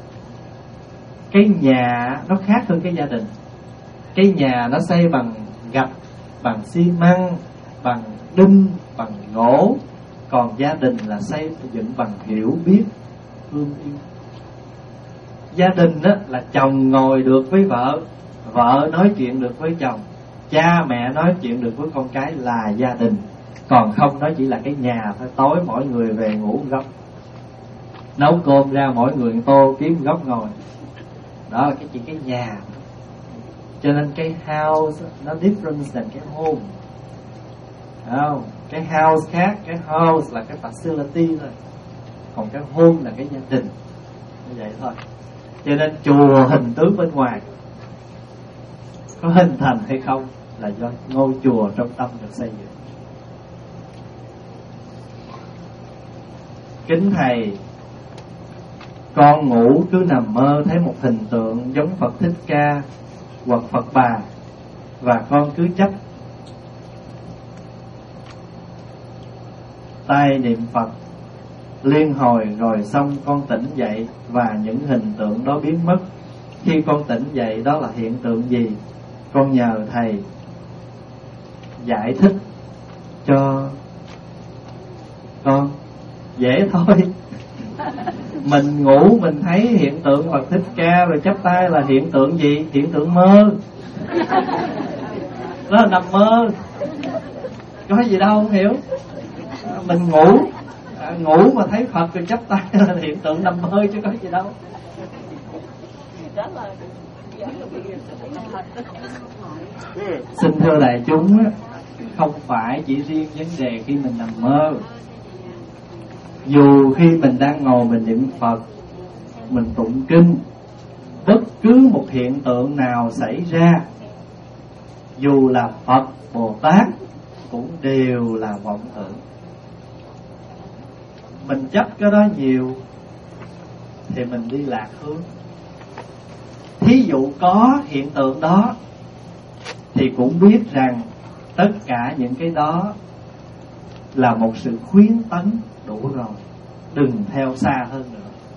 cái nhà nó khác hơn cái gia đình. Cái nhà nó xây bằng gạch, bằng xi măng, bằng đinh, bằng gỗ. Còn gia đình là xây dựng bằng hiểu biết, thương yêu. Gia đình đó là chồng ngồi được với vợ, vợ nói chuyện được với chồng, cha mẹ nói chuyện được với con cái là gia đình. Còn không đó chỉ là cái nhà thôi. Tối mỗi người về ngủ một góc, nấu cơm ra mỗi người một tô, kiếm một góc ngồi. Đó là cái chuyện cái nhà. Cho nên cái house nó different than cái home, không? Cái house khác, cái house là cái facility thôi, còn cái home là cái gia đình. Như vậy thôi. Cho nên chùa hình tướng bên ngoài có hình thành hay không là do ngôi chùa trong tâm được xây dựng. Kính thầy, con ngủ cứ nằm mơ thấy một hình tượng giống Phật Thích Ca hoặc Phật Bà, và con cứ chấp tay niệm Phật liên hồi, rồi xong con tỉnh dậy và những hình tượng đó biến mất. Khi con tỉnh dậy đó là hiện tượng gì? Con nhờ thầy giải thích cho con. Dễ thôi. Mình ngủ mình thấy hiện tượng Phật Thích Ca rồi chắp tay là hiện tượng gì? Hiện tượng mơ. Đó là nằm mơ, có gì đâu, không hiểu. Mình ngủ à, ngủ mà thấy Phật rồi chắp tay là hiện tượng nằm mơ chứ có gì đâu. Xin thưa đại chúng, không phải chỉ riêng vấn đề khi mình nằm mơ. Dù khi mình đang ngồi mình niệm Phật, mình tụng kinh, bất cứ một hiện tượng nào xảy ra, dù là Phật, Bồ Tát, cũng đều là vọng tưởng. Mình chấp cái đó nhiều thì mình đi lạc hướng. Thí dụ có hiện tượng đó thì cũng biết rằng tất cả những cái đó là một sự khuyến tấn đủ rồi, đừng theo xa hơn nữa.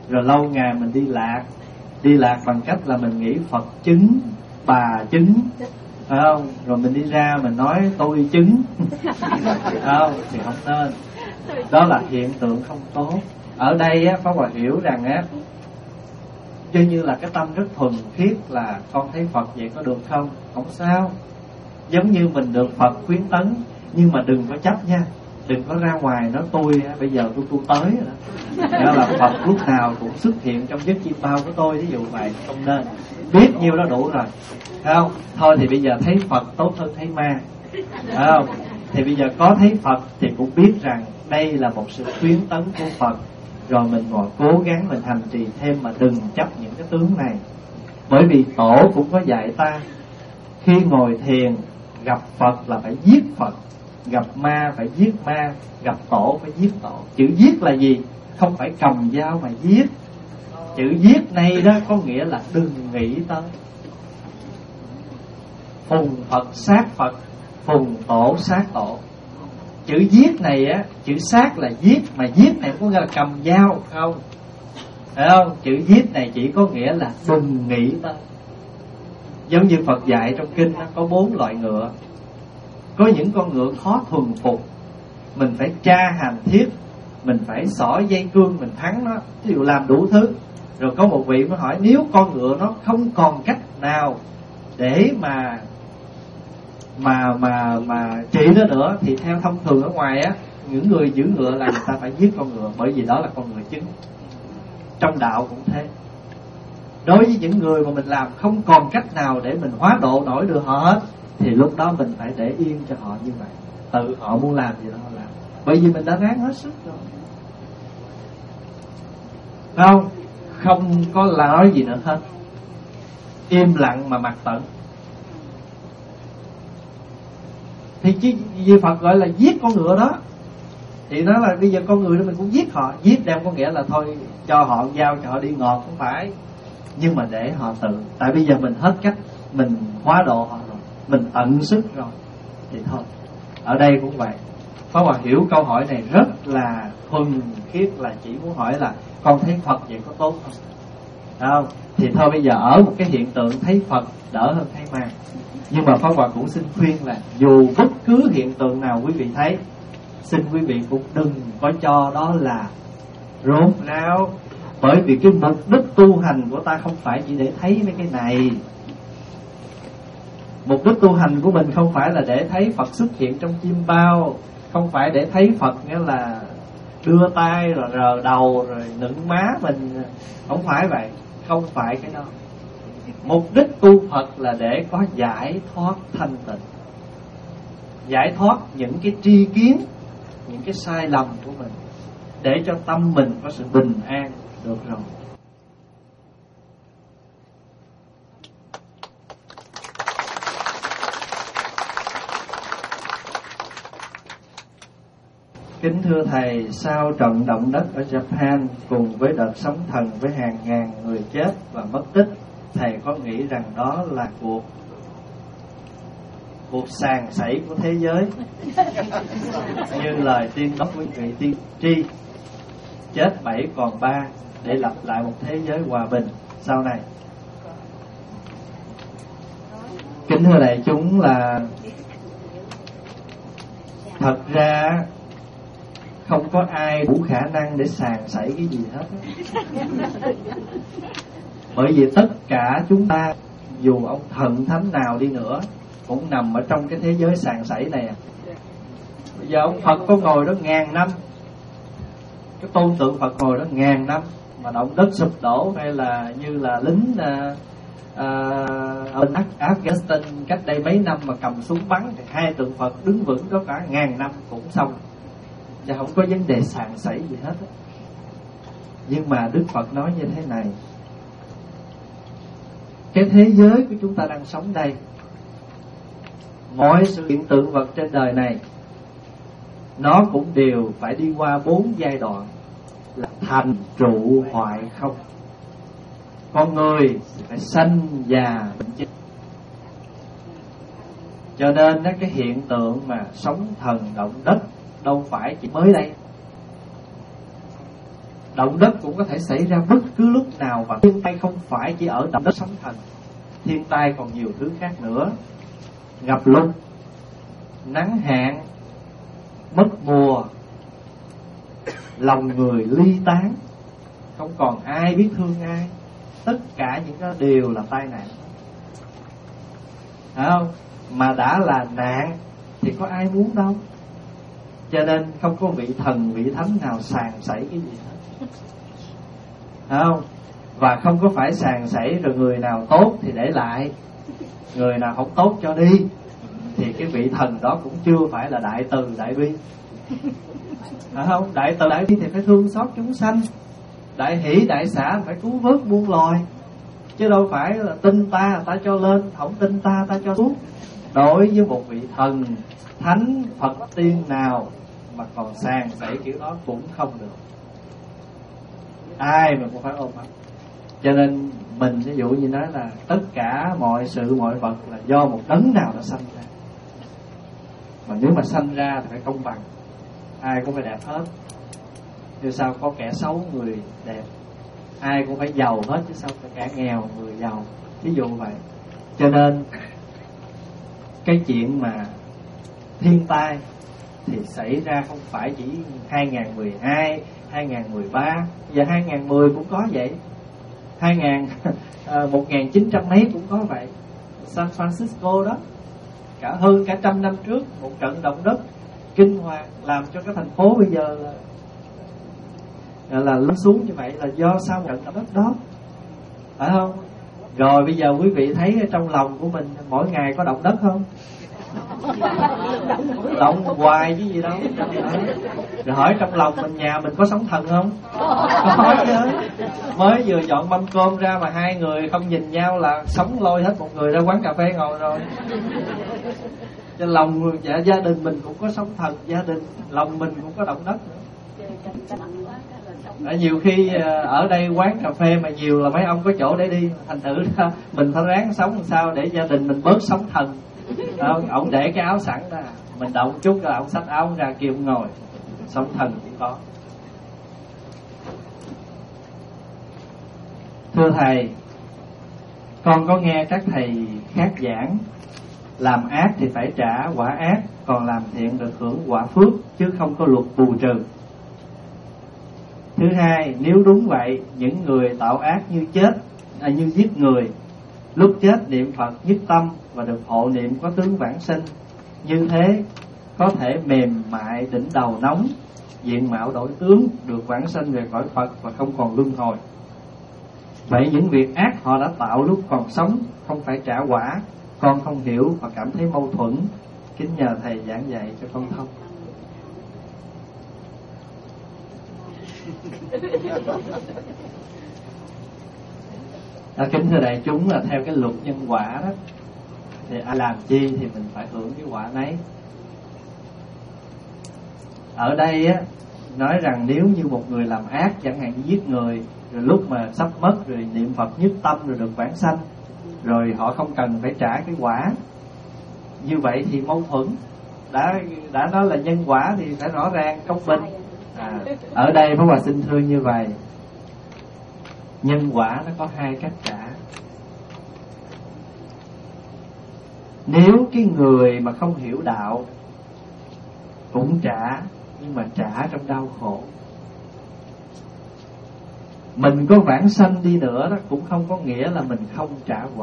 Rồi lâu ngày mình đi lạc. Đi lạc bằng cách là mình nghĩ Phật chứng, bà chứng, phải không? Rồi mình đi ra mình nói tôi chứng, phải không? Thì không nên. Đó là hiện tượng không tốt. Ở đây á, Pháp Hòa hiểu rằng á, cho như là cái tâm rất thuần khiết là con thấy Phật vậy có được không? Không sao. Giống như mình được Phật khuyến tấn, nhưng mà đừng có chấp nha. Đừng có ra ngoài nói tôi bây giờ tôi tu tới rồi đó. Đó là Phật lúc nào cũng xuất hiện trong giấc chim bao của tôi. Ví dụ vậy, không nên. Biết nhiêu đó đủ rồi, phải không? Thôi thì bây giờ thấy Phật tốt hơn thấy ma, phải không? Thì bây giờ có thấy Phật thì cũng biết rằng đây là một sự khuyến tấn của Phật. Rồi mình ngồi cố gắng mình hành trì thêm, mà đừng chấp những cái tướng này. Bởi vì Tổ cũng có dạy ta, khi ngồi thiền gặp Phật là phải giết Phật, gặp ma phải giết ma, gặp Tổ phải giết Tổ. Chữ giết là gì? Không phải cầm dao mà giết. Chữ giết này đó có nghĩa là đừng nghĩ tới. Phùng Phật sát Phật, phùng Tổ sát Tổ. Chữ giết này á, chữ sát là giết, mà giết này có nghĩa là cầm dao không? Phải không? Chữ giết này chỉ có nghĩa là đừng nghĩ tới. Giống như Phật dạy trong kinh nó có bốn loại ngựa. Có những con ngựa khó thuần phục, mình phải tra hành thiết, mình phải xỏ dây cương mình thắng nó, ví dụ làm đủ thứ. Rồi có một vị mới hỏi, nếu con ngựa nó không còn cách nào để mà mà mà mà trị nó nữa, thì theo thông thường ở ngoài á, những người giữ ngựa là người ta phải giết con ngựa, bởi vì đó là con ngựa chứng. Trong đạo cũng thế. Đối với những người mà mình làm không còn cách nào để mình hóa độ nổi được họ hết, thì lúc đó mình phải để yên cho họ như vậy. Tự họ muốn làm gì đó họ làm, bởi vì mình đã ráng hết sức rồi, không không có là nói gì nữa hết, im lặng mà mặc tận. Thì chứ vì Phật gọi là giết con ngựa đó, thì nó là bây giờ con người đó mình cũng giết họ. Giết đem có nghĩa là thôi cho họ giao cho họ đi ngọt, không phải, nhưng mà để họ tự. Tại bây giờ mình hết cách, mình hóa độ họ rồi, mình tận sức rồi, thì thôi. Ở đây cũng vậy. Pháp Hòa hiểu câu hỏi này rất là thuần khiết, là chỉ muốn hỏi là con thấy Phật vậy có tốt không? Không? Thì thôi bây giờ ở một cái hiện tượng thấy Phật đỡ hơn thấy ma. Nhưng mà Pháp Hòa cũng xin khuyên là dù bất cứ hiện tượng nào quý vị thấy, xin quý vị cũng đừng có cho đó là rốt ráo. Bởi vì cái mục đích tu hành của ta không phải chỉ để thấy mấy cái này. Mục đích tu hành của mình không phải là để thấy Phật xuất hiện trong chim bao, không phải để thấy Phật nghĩa là đưa tay rồi rờ đầu rồi nựng má mình. Không phải vậy. Không phải cái đó. Mục đích tu Phật là để có giải thoát thanh tịnh, giải thoát những cái tri kiến, những cái sai lầm của mình, để cho tâm mình có sự bình an. Được rồi. Kính thưa Thầy, sau trận động đất ở Japan cùng với đợt sóng thần với hàng ngàn người chết và mất tích, Thầy có nghĩ rằng đó là cuộc cuộc sàn sảy của thế giới, như lời tiên đốc quý vị tiên tri, chết bảy còn ba để lập lại một thế giới hòa bình sau này? Kính thưa đại chúng, là thật ra không có ai đủ khả năng để sàn sảy cái gì hết. Bởi vì tất cả chúng ta, dù ông thần thánh nào đi nữa, cũng nằm ở trong cái thế giới sàn sảy này. Bây giờ ông Phật có ngồi đó ngàn năm, cái tôn tượng Phật ngồi đó ngàn năm, mà động đất sụp đổ hay là như là lính à, à, ở Afghanistan cách đây mấy năm mà cầm súng bắn, thì hai tượng Phật đứng vững đó cả ngàn năm cũng xong, chứ không có vấn đề sàn sảy gì hết. Nhưng mà Đức Phật nói như thế này: cái thế giới của chúng ta đang sống đây, mọi sự hiện tượng vật trên đời này, nó cũng đều phải đi qua bốn giai đoạn là thành, trụ, hoại, không. Con người thì phải sanh, già, bệnh chết. Cho nên đó, cái hiện tượng mà sóng thần động đất đâu phải chỉ mới đây. Động đất cũng có thể xảy ra bất cứ lúc nào. Và thiên tai không phải chỉ ở động đất sóng thần, thiên tai còn nhiều thứ khác nữa. Ngập lụt, nắng hạn, mất mùa, lòng người ly tán, không còn ai biết thương ai. Tất cả những cái đều là tai nạn, phải không? Mà đã là nạn thì có ai muốn đâu. Cho nên không có vị thần vị thánh nào sàng sảy cái gì hết, phải không? Và không có phải sàng sảy rồi người nào tốt thì để lại, người nào không tốt cho đi. Thì cái vị thần đó cũng chưa phải là đại từ đại bi, phải không? Đại từ đại bi thì phải thương xót chúng sanh, đại hỷ đại xả phải cứu vớt muôn loài, chứ đâu phải là tin ta ta cho lên, không tin ta ta cho xuống. Đối với một vị thần thánh Phật tiên nào mà còn sàng sảy kiểu đó cũng không được, ai mà cũng phải ôm hết. Cho nên mình ví dụ như nói là tất cả mọi sự mọi vật là do một đấng nào đã sanh ra. Mà nếu mà sanh ra thì phải công bằng, ai cũng phải đẹp hết, chứ sao có kẻ xấu người đẹp. Ai cũng phải giàu hết, chứ sao phải cả nghèo người giàu, ví dụ vậy. Cho nên cái chuyện mà thiên tai thì xảy ra không phải chỉ hai nghìn không trăm mười hai, hai nghìn không trăm mười ba, giờ hai nghìn không trăm mười cũng có vậy, hai nghìn một nghìn chín trăm mấy cũng có vậy. San Francisco đó, cả hơn cả trăm năm trước một trận động đất kinh hoàng làm cho cái thành phố bây giờ là là lún xuống như vậy là do sao trận động đất đó, phải không? Rồi bây giờ quý vị thấy trong lòng của mình mỗi ngày có động đất không? Động hoài chứ gì đâu. Rồi hỏi trong lòng mình, nhà mình có sóng thần không? Có chứ. Mới vừa dọn mâm cơm ra mà hai người không nhìn nhau là sống lôi hết một người ra quán cà phê ngồi rồi. Cho lòng dạ, gia đình mình cũng có sóng thần, gia đình lòng mình cũng có động đất nữa. Ở nhiều khi ở đây quán cà phê mà nhiều là mấy ông có chỗ để đi, thành thử mình phải ráng sống làm sao để gia đình mình bớt sóng thần. Ông, ông để cái áo sẵn ra, mình động chút là ông xách áo ra kêu ông ngồi. Sóng thần cũng có. Thưa thầy, con có nghe các thầy khác giảng làm ác thì phải trả quả ác, còn làm thiện được hưởng quả phước, chứ không có luật bù trừ. Thứ hai, nếu đúng vậy, những người tạo ác như chết, à, như giết người, lúc chết niệm Phật nhất tâm và được hộ niệm có tướng vãng sinh, như thế có thể mềm mại đỉnh đầu nóng, diện mạo đổi tướng, được vãng sinh về cõi Phật và không còn luân hồi. Vậy những việc ác họ đã tạo lúc còn sống không phải trả quả, con không hiểu và cảm thấy mâu thuẫn, kính nhờ thầy giảng dạy cho con thông. À, kính thưa đại chúng, là theo cái luật nhân quả đó, thì ai làm chi thì mình phải hưởng cái quả nấy. Ở đây á, nói rằng nếu như một người làm ác, chẳng hạn như giết người, rồi lúc mà sắp mất rồi niệm Phật nhất tâm rồi được vãng sanh, rồi họ không cần phải trả cái quả, như vậy thì mâu thuẫn. Đã đã nói là nhân quả thì phải rõ ràng công bình. À, ở đây Pháp Hòa xin thưa như vậy, nhân quả nó có hai cách trả. Nếu cái người mà không hiểu đạo cũng trả, nhưng mà trả trong đau khổ. Mình có vãng sanh đi nữa đó cũng không có nghĩa là mình không trả quả.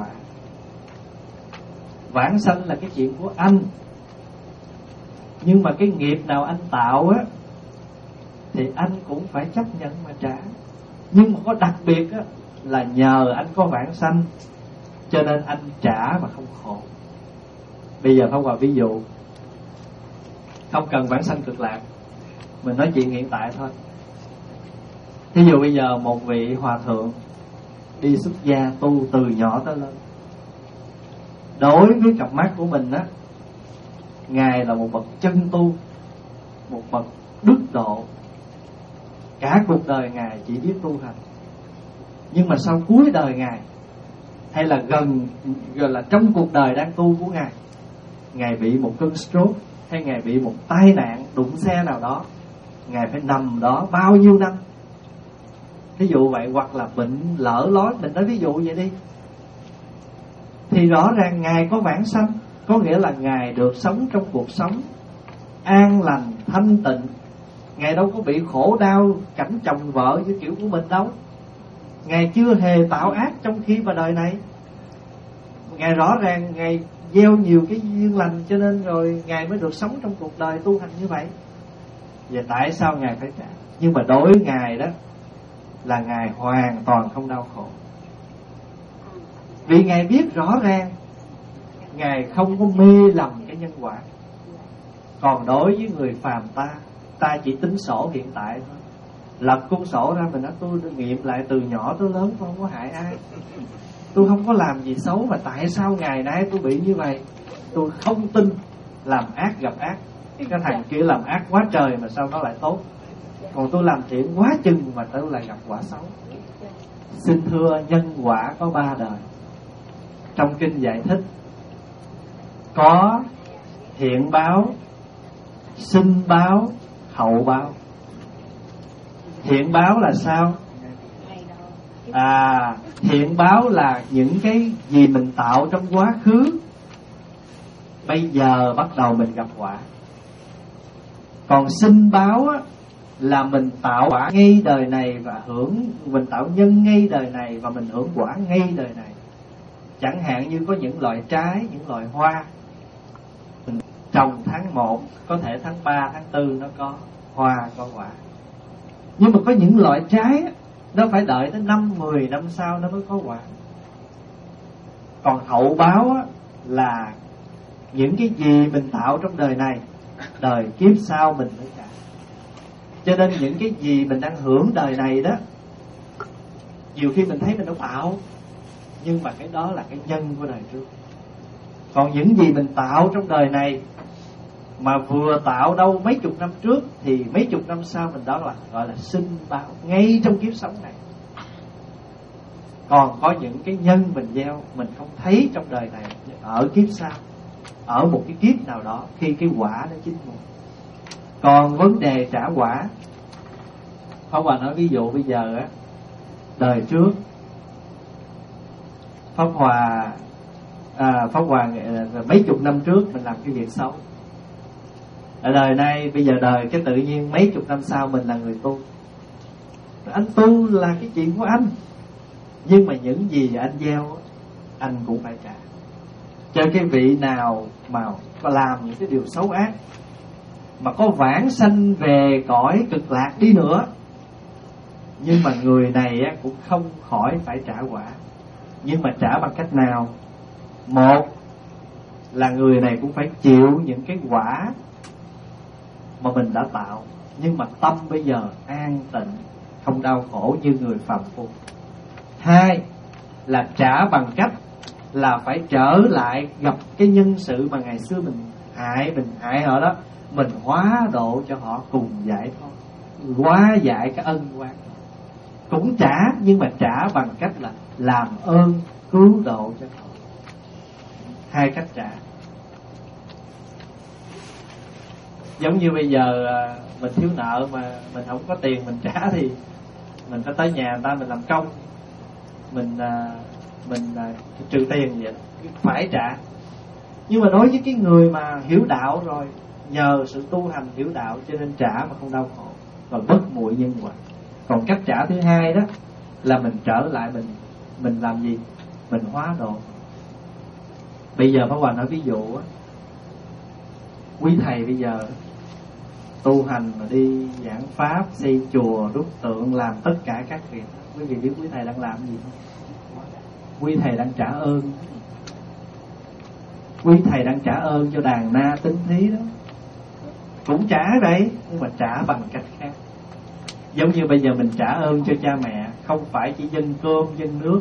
Vãng sanh là cái chuyện của anh, nhưng mà cái nghiệp nào anh tạo á thì anh cũng phải chấp nhận mà trả. Nhưng mà có đặc biệt á là nhờ anh có vãng sanh cho nên anh trả mà không khổ. Bây giờ Pháp Hòa ví dụ, không cần vãng sanh cực lạc, mình nói chuyện hiện tại thôi. Thí dụ bây giờ một vị hòa thượng đi xuất gia tu từ nhỏ tới lớn, đối với cặp mắt của mình á, Ngài là một bậc chân tu, một bậc đức độ, cả cuộc đời Ngài chỉ biết tu hành. Nhưng mà sau cuối đời Ngài, hay là gần gọi là trong cuộc đời đang tu của Ngài, Ngài bị một cơn stroke, hay Ngài bị một tai nạn đụng xe nào đó, Ngài phải nằm đó bao nhiêu năm. ví dụ vậy, hoặc là bệnh lỡ lói, mình nói ví dụ vậy đi, thì rõ ràng Ngài có vãng sanh, có nghĩa là Ngài được sống trong cuộc sống an lành, thanh tịnh. Ngài đâu có bị khổ đau cảnh chồng vợ như kiểu của mình đâu. Ngài chưa hề tạo ác trong khi vào đời này. Ngài rõ ràng Ngài gieo nhiều cái duyên lành, cho nên rồi Ngài mới được sống trong cuộc đời tu hành như vậy. Vậy tại sao Ngài phải trả? Nhưng mà đối với Ngài đó là Ngài hoàn toàn không đau khổ, vì Ngài biết rõ ràng Ngài không có mê lầm cái nhân quả. Còn đối với người phàm ta, ta chỉ tính sổ hiện tại thôi. Lật cuốn sổ ra mình nói tôi nghiệm lại từ nhỏ tới lớn tôi không có hại ai, tôi không có làm gì xấu, mà tại sao ngày nay tôi bị như vậy? Tôi không tin làm ác gặp ác. Cái thằng kia làm ác quá trời mà sao nó lại tốt, còn tôi làm thiện quá chừng mà tôi lại gặp quả xấu. Xin thưa, nhân quả có ba đời. Trong kinh giải thích có hiện báo, sinh báo, hậu báo. Hiện báo là sao? À, hiện báo là những cái gì mình tạo trong quá khứ, bây giờ bắt đầu mình gặp quả. Còn sinh báo á, là mình tạo quả ngay đời này và hưởng, mình tạo nhân ngay đời này và mình hưởng quả ngay đời này. Chẳng hạn như có những loại trái, những loại hoa mình trồng tháng một, có thể tháng ba, tháng tư nó có hoa, có quả. Nhưng mà có những loại trái nó phải đợi tới năm, mười năm sau nó mới có quả. Còn hậu báo á, là những cái gì mình tạo trong đời này, đời kiếp sau mình mới trả. Cho nên những cái gì mình đang hưởng đời này đó, nhiều khi mình thấy mình không tạo, nhưng mà cái đó là cái nhân của đời trước. Còn những gì mình tạo trong đời này mà vừa tạo đâu mấy chục năm trước, thì mấy chục năm sau mình đó là gọi là sinh báo ngay trong kiếp sống này. Còn có những cái nhân mình gieo mình không thấy trong đời này, ở kiếp sau, ở một cái kiếp nào đó khi cái quả nó chín mùi. Còn vấn đề trả quả, Pháp Hòa nói ví dụ bây giờ á, đời trước Pháp Hòa à, Pháp Hòa mấy chục năm trước mình làm cái việc xấu. Ở đời này bây giờ đời cái tự nhiên mấy chục năm sau mình là người tu. Anh tu là cái chuyện của anh, nhưng mà những gì anh gieo anh cũng phải trả. Cho cái vị nào mà có làm những cái điều xấu ác, mà có vãng sanh về cõi cực lạc đi nữa, nhưng mà người này cũng không khỏi phải trả quả. Nhưng mà trả bằng cách nào? Một là người này cũng phải chịu những cái quả mà mình đã tạo, nhưng mà tâm bây giờ an tịnh, không đau khổ như người phàm phu. Hai là trả bằng cách là phải trở lại gặp cái nhân sự mà ngày xưa mình hại, mình hại họ đó, mình hóa độ cho họ cùng giải thoát, hóa giải cái ân oán. Cũng trả, nhưng mà trả bằng cách là làm ơn cứu độ cho họ. Hai cách trả. Giống như bây giờ mình thiếu nợ mà mình không có tiền mình trả, thì mình phải tới nhà người ta mình làm công, mình mình trừ tiền vậy, phải trả. Nhưng mà đối với cái người mà hiểu đạo rồi, nhờ sự tu hành hiểu đạo cho nên trả mà không đau khổ và bất muội nhân quả. Còn cách trả thứ hai đó là mình trở lại, mình mình làm gì? Mình hóa độ. Bây giờ Pháp Hòa nói ví dụ á, quý thầy bây giờ tu hành mà đi giảng pháp, xây chùa, đúc tượng, làm tất cả các việc, quý vị biết quý thầy đang làm gì không? Quý thầy đang trả ơn. Quý thầy đang trả ơn cho đàn na tính thí đó. Cũng trả đấy, nhưng mà trả bằng cách khác. Giống như bây giờ mình trả ơn cho cha mẹ, không phải chỉ dâng cơm, dâng nước,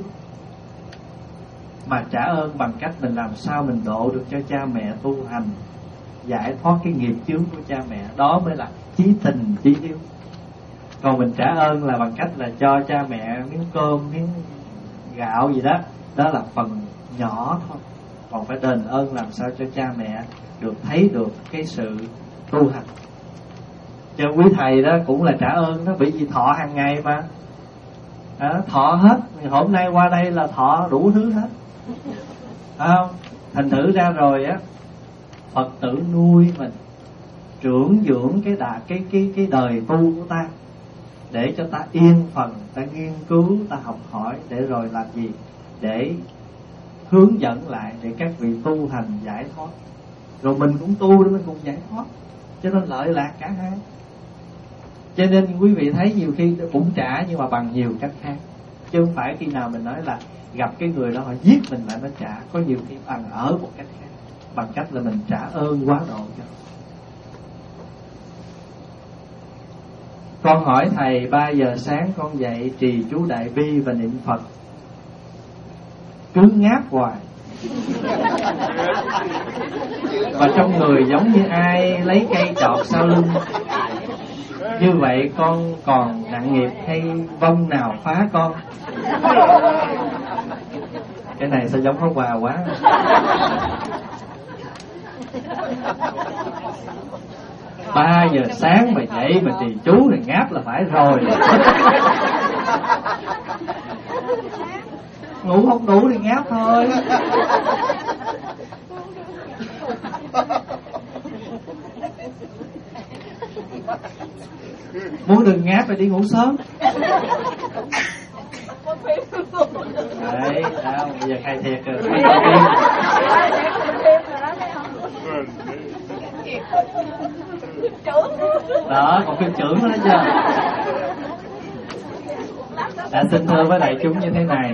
mà trả ơn bằng cách mình làm sao mình độ được cho cha mẹ tu hành, giải thoát cái nghiệp chướng của cha mẹ. Đó mới là chí tình, chí hiếu. Còn mình trả ơn là bằng cách là cho cha mẹ miếng cơm, miếng gạo gì đó, đó là phần nhỏ thôi. Còn phải đền ơn làm sao cho cha mẹ được thấy được cái sự tu hành. Cho quý thầy đó cũng là trả ơn đó, bởi vì thọ hàng ngày mà. à, thọ hết. Hôm nay qua đây là thọ đủ thứ hết, phải không? Thành thử ra rồi á, Phật tử nuôi mình, trưởng dưỡng cái đà cái cái cái đời tu của ta, để cho ta yên phần, ta nghiên cứu, ta học hỏi, để rồi làm gì? Để hướng dẫn lại để các vị tu hành giải thoát. Rồi mình cũng tu để mình cùng giải thoát, cho nên lợi lạc cả hai. Cho nên quý vị thấy nhiều khi cũng trả, nhưng mà bằng nhiều cách khác, chứ không phải khi nào mình nói là gặp cái người đó họ giết mình lại nó trả. Có nhiều khi bằng ở một cách khác, bằng cách là mình trả ơn quá độ cho. Con hỏi thầy, ba giờ sáng con dậy trì chú Đại Bi và niệm Phật, cứ ngáp hoài, và trong người giống như ai lấy cây chọt sau lưng. Như vậy con còn nặng nghiệp hay vong nào phá con? Cái này sao giống Pháp Hòa quá. Ba giờ sáng mà dậy mà trì chú thì ngáp là phải rồi. Ngủ không đủ thì ngáp thôi. Muốn đừng ngáp thì đi ngủ sớm. Đấy, sao bây giờ khai thiệt rồi. Đó, còn phim trưởng đó chưa? Đã xin thưa với đại chúng như thế này,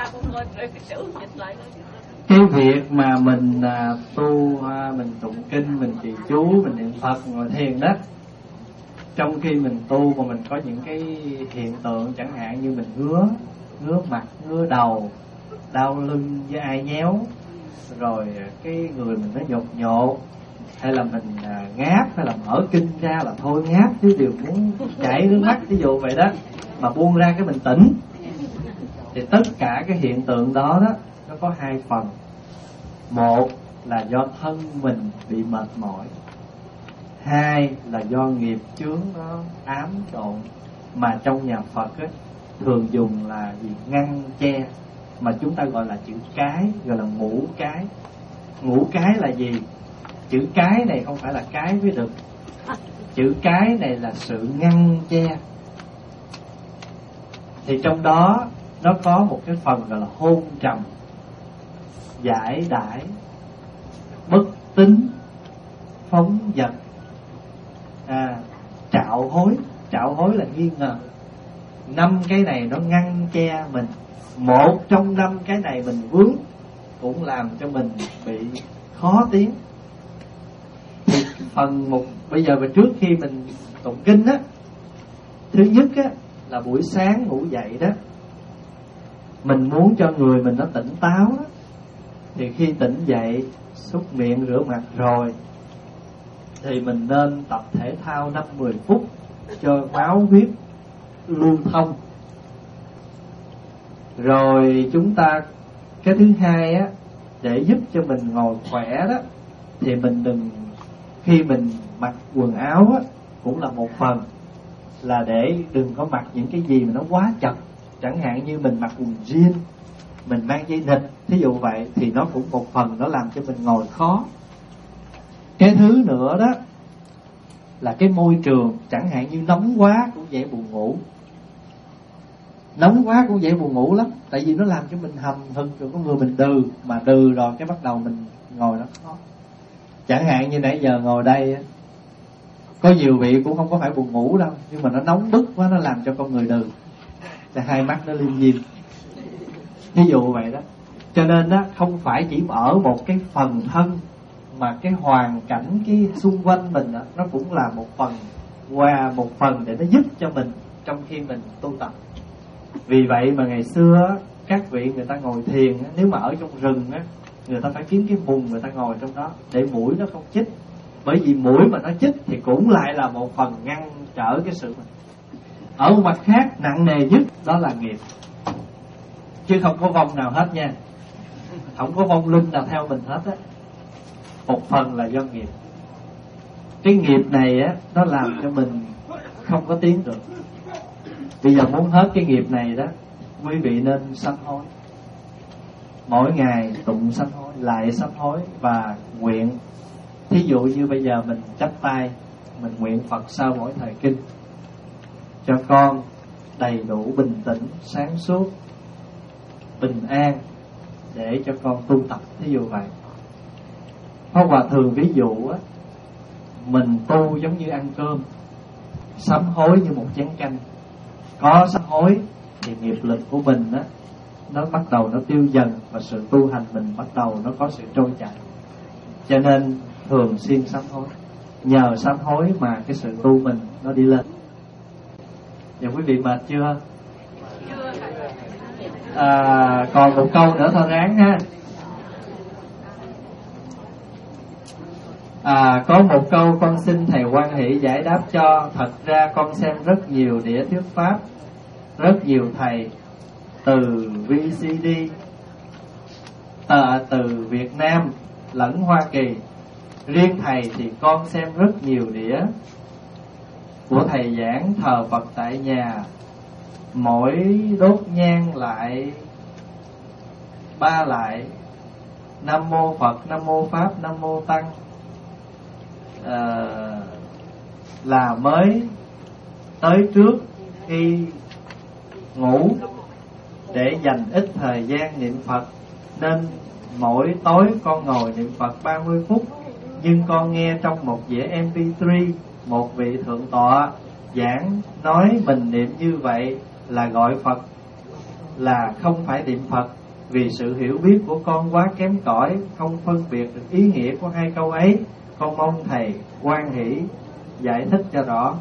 cái việc mà mình à, tu à, mình tụng kinh, mình trì chú, mình niệm Phật, ngồi thiền đó, trong khi mình tu mà mình có những cái hiện tượng chẳng hạn như mình ngứa ngứa mặt, ngứa đầu, đau lưng với ai nhéo, rồi cái người mình nó nhột nhột, hay là mình à, ngáp, hay là mở kinh ra là thôi ngáp chứ đều muốn chảy nước mắt, ví dụ vậy đó, mà buông ra cái mình tỉnh, thì tất cả cái hiện tượng đó đó nó có hai phần. Một là do thân mình bị mệt mỏi, hai là do nghiệp chướng nó ám độn, mà trong nhà Phật ấy, thường dùng là gì? Ngăn che, mà chúng ta gọi là chữ cái, gọi là ngũ cái. Ngũ cái là gì? Chữ cái này không phải là cái với đực, chữ cái này là sự ngăn che. Thì trong đó nó có một cái phần gọi là hôn trầm, giải đãi, bất tín, phóng dật, à, trạo hối. Trạo hối là nghi ngờ. Năm cái này nó ngăn che mình. Một trong năm cái này mình vướng cũng làm cho mình bị khó tiến. Thì phần một bây giờ, và trước khi mình tụng kinh á, thứ nhất á là buổi sáng ngủ dậy đó, mình muốn cho người mình nó tỉnh táo á, thì khi tỉnh dậy súc miệng rửa mặt rồi thì mình nên tập thể thao năm mười phút cho máu huyết lưu thông. Rồi chúng ta, cái thứ hai á, để giúp cho mình ngồi khỏe đó, thì mình đừng, khi mình mặc quần áo á, cũng là một phần là để đừng có mặc những cái gì mà nó quá chật. Chẳng hạn như mình mặc quần jean, mình mang dây nịt, thí dụ vậy, thì nó cũng một phần nó làm cho mình ngồi khó. Cái thứ nữa đó là cái môi trường, chẳng hạn như nóng quá cũng dễ buồn ngủ. Nóng quá cũng dễ buồn ngủ lắm, tại vì nó làm cho mình hầm hực, rồi có người mình đừ, mà đừ rồi cái bắt đầu mình ngồi nó khó. Chẳng hạn như nãy giờ ngồi đây, có nhiều vị cũng không có phải buồn ngủ đâu, nhưng mà nó nóng bức quá, nó làm cho con người đừ, thì hai mắt nó liêm diêm, ví dụ vậy đó. Cho nên đó, không phải chỉ ở một cái phần thân, mà cái hoàn cảnh, cái xung quanh mình đó, nó cũng là một phần, qua một phần để nó giúp cho mình trong khi mình tu tập. Vì vậy mà ngày xưa các vị người ta ngồi thiền, nếu mà ở trong rừng á, người ta phải kiếm cái vùng người ta ngồi trong đó để muỗi nó không chích. Bởi vì muỗi mà nó chích thì cũng lại là một phần ngăn trở cái sự mình. Ở một mặt khác nặng nề nhất đó là nghiệp, chứ không có vong nào hết nha, không có vong linh nào theo mình hết á. Một phần là do nghiệp. Cái nghiệp này á, nó làm cho mình không có tiến được. Bây giờ muốn hết cái nghiệp này đó, quý vị nên sám hối. Mỗi ngày tụng sám hối, lại sám hối và nguyện. Thí dụ như bây giờ mình chắp tay, mình nguyện Phật sau mỗi thời kinh cho con đầy đủ bình tĩnh, sáng suốt, bình an để cho con tu tập. Thí dụ vậy. Pháp Hòa thường ví dụ á, mình tu giống như ăn cơm, sám hối như một chén canh. Có sám hối thì nghiệp lực của mình á, nó bắt đầu nó tiêu dần, và sự tu hành mình bắt đầu nó có sự trôi chảy. Cho nên thường xuyên sám hối. Nhờ sám hối mà cái sự tu mình nó đi lên. Giờ quý vị mệt chưa? À, còn một câu nữa thôi, ráng ha. À, có một câu con xin thầy hoan hỷ giải đáp cho. Thật ra con xem rất nhiều đĩa thuyết pháp, rất nhiều thầy từ vê xê đê, à, từ Việt Nam lẫn Hoa Kỳ. Riêng thầy thì con xem rất nhiều đĩa của thầy giảng thờ Phật tại nhà, mỗi đốt nhang lại ba lại Nam mô Phật, Nam mô Pháp, Nam mô Tăng, à, là mới tới trước khi ngủ để dành ít thời gian niệm Phật. Nên mỗi tối con ngồi niệm Phật ba mươi phút. Nhưng con nghe trong một đĩa em pê ba, một vị thượng tọa giảng nói mình niệm như vậy là gọi Phật, là không phải niệm Phật. Vì sự hiểu biết của con quá kém cỏi, không phân biệt được ý nghĩa của hai câu ấy. Con mong thầy hoan hỷ giải thích cho rõ.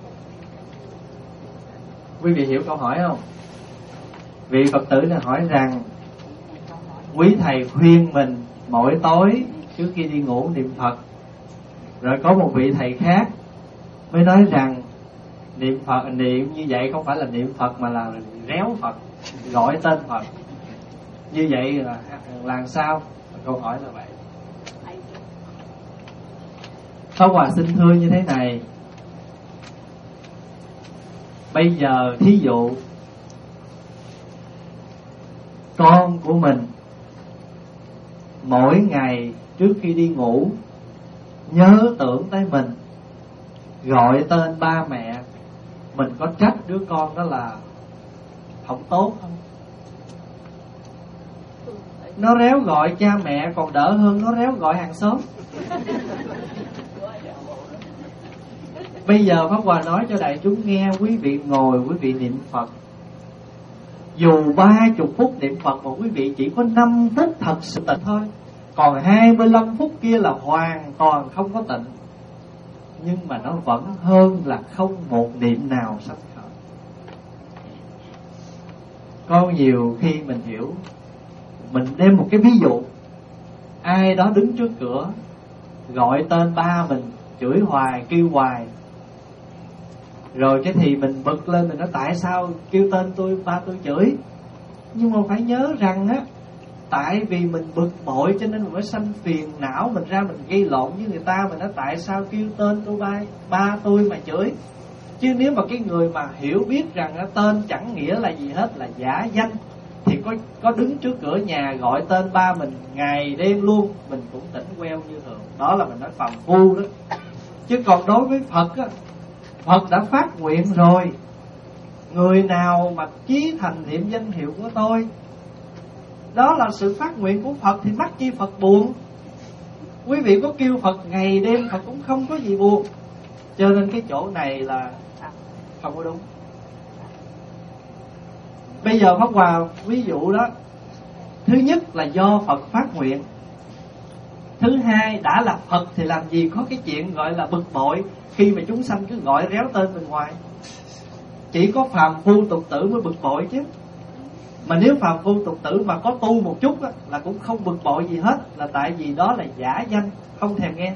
Quý vị hiểu câu hỏi không? Vị Phật tử này hỏi rằng quý thầy khuyên mình mỗi tối trước khi đi ngủ niệm Phật. Rồi có một vị thầy khác mới nói rằng niệm Phật, niệm như vậy không phải là niệm Phật mà là réo Phật, gọi tên Phật. Như vậy là làm sao? Câu hỏi là vậy. Pháp Hòa xin thưa như thế này. Bây giờ thí dụ con của mình mỗi ngày trước khi đi ngủ nhớ tưởng tới mình, gọi tên ba mẹ, mình có trách đứa con đó là không tốt không? Nó réo gọi cha mẹ còn đỡ hơn nó réo gọi hàng xóm. Bây giờ Pháp Hòa nói cho đại chúng nghe, quý vị ngồi quý vị niệm Phật, dù ba chục phút niệm Phật mà quý vị chỉ có năm phút thật sự tịnh thôi, còn hai mươi lăm phút kia là hoàn toàn không có tịnh. Nhưng mà nó vẫn hơn là không một niệm nào sanh khởi. Có nhiều khi mình hiểu, mình đem một cái ví dụ, ai đó đứng trước cửa gọi tên ba mình, chửi hoài, kêu hoài. Rồi cái thì mình bực lên, mình nói tại sao kêu tên tôi, ba tôi chửi. Nhưng mà phải nhớ rằng á, tại vì mình bực bội cho nên mình mới sanh phiền não, mình ra mình gây lộn với người ta. Mình nói tại sao kêu tên tôi ba, ba tôi mà chửi. Chứ nếu mà cái người mà hiểu biết rằng á, tên chẳng nghĩa là gì hết, là giả danh, thì có, có đứng trước cửa nhà gọi tên ba mình ngày đêm luôn, mình cũng tỉnh queo như thường. Đó là mình nói phàm phu đó. Chứ còn đối với Phật á, Phật đã phát nguyện rồi, người nào mà chí thành niệm danh hiệu của tôi, đó là sự phát nguyện của Phật, thì mắc chi Phật buồn. Quý vị có kêu Phật ngày đêm Phật cũng không có gì buồn. Cho nên cái chỗ này là không có đúng. Bây giờ Pháp Hòa ví dụ đó, thứ nhất là do Phật phát nguyện. Thứ hai, đã là Phật thì làm gì có cái chuyện gọi là bực bội khi mà chúng sanh cứ gọi réo tên bên ngoài. Chỉ có phàm phu tục tử mới bực bội chứ. Mà nếu phàm phu tục tử mà có tu một chút á, là cũng không bực bội gì hết. Là tại vì đó là giả danh, không thèm nghe.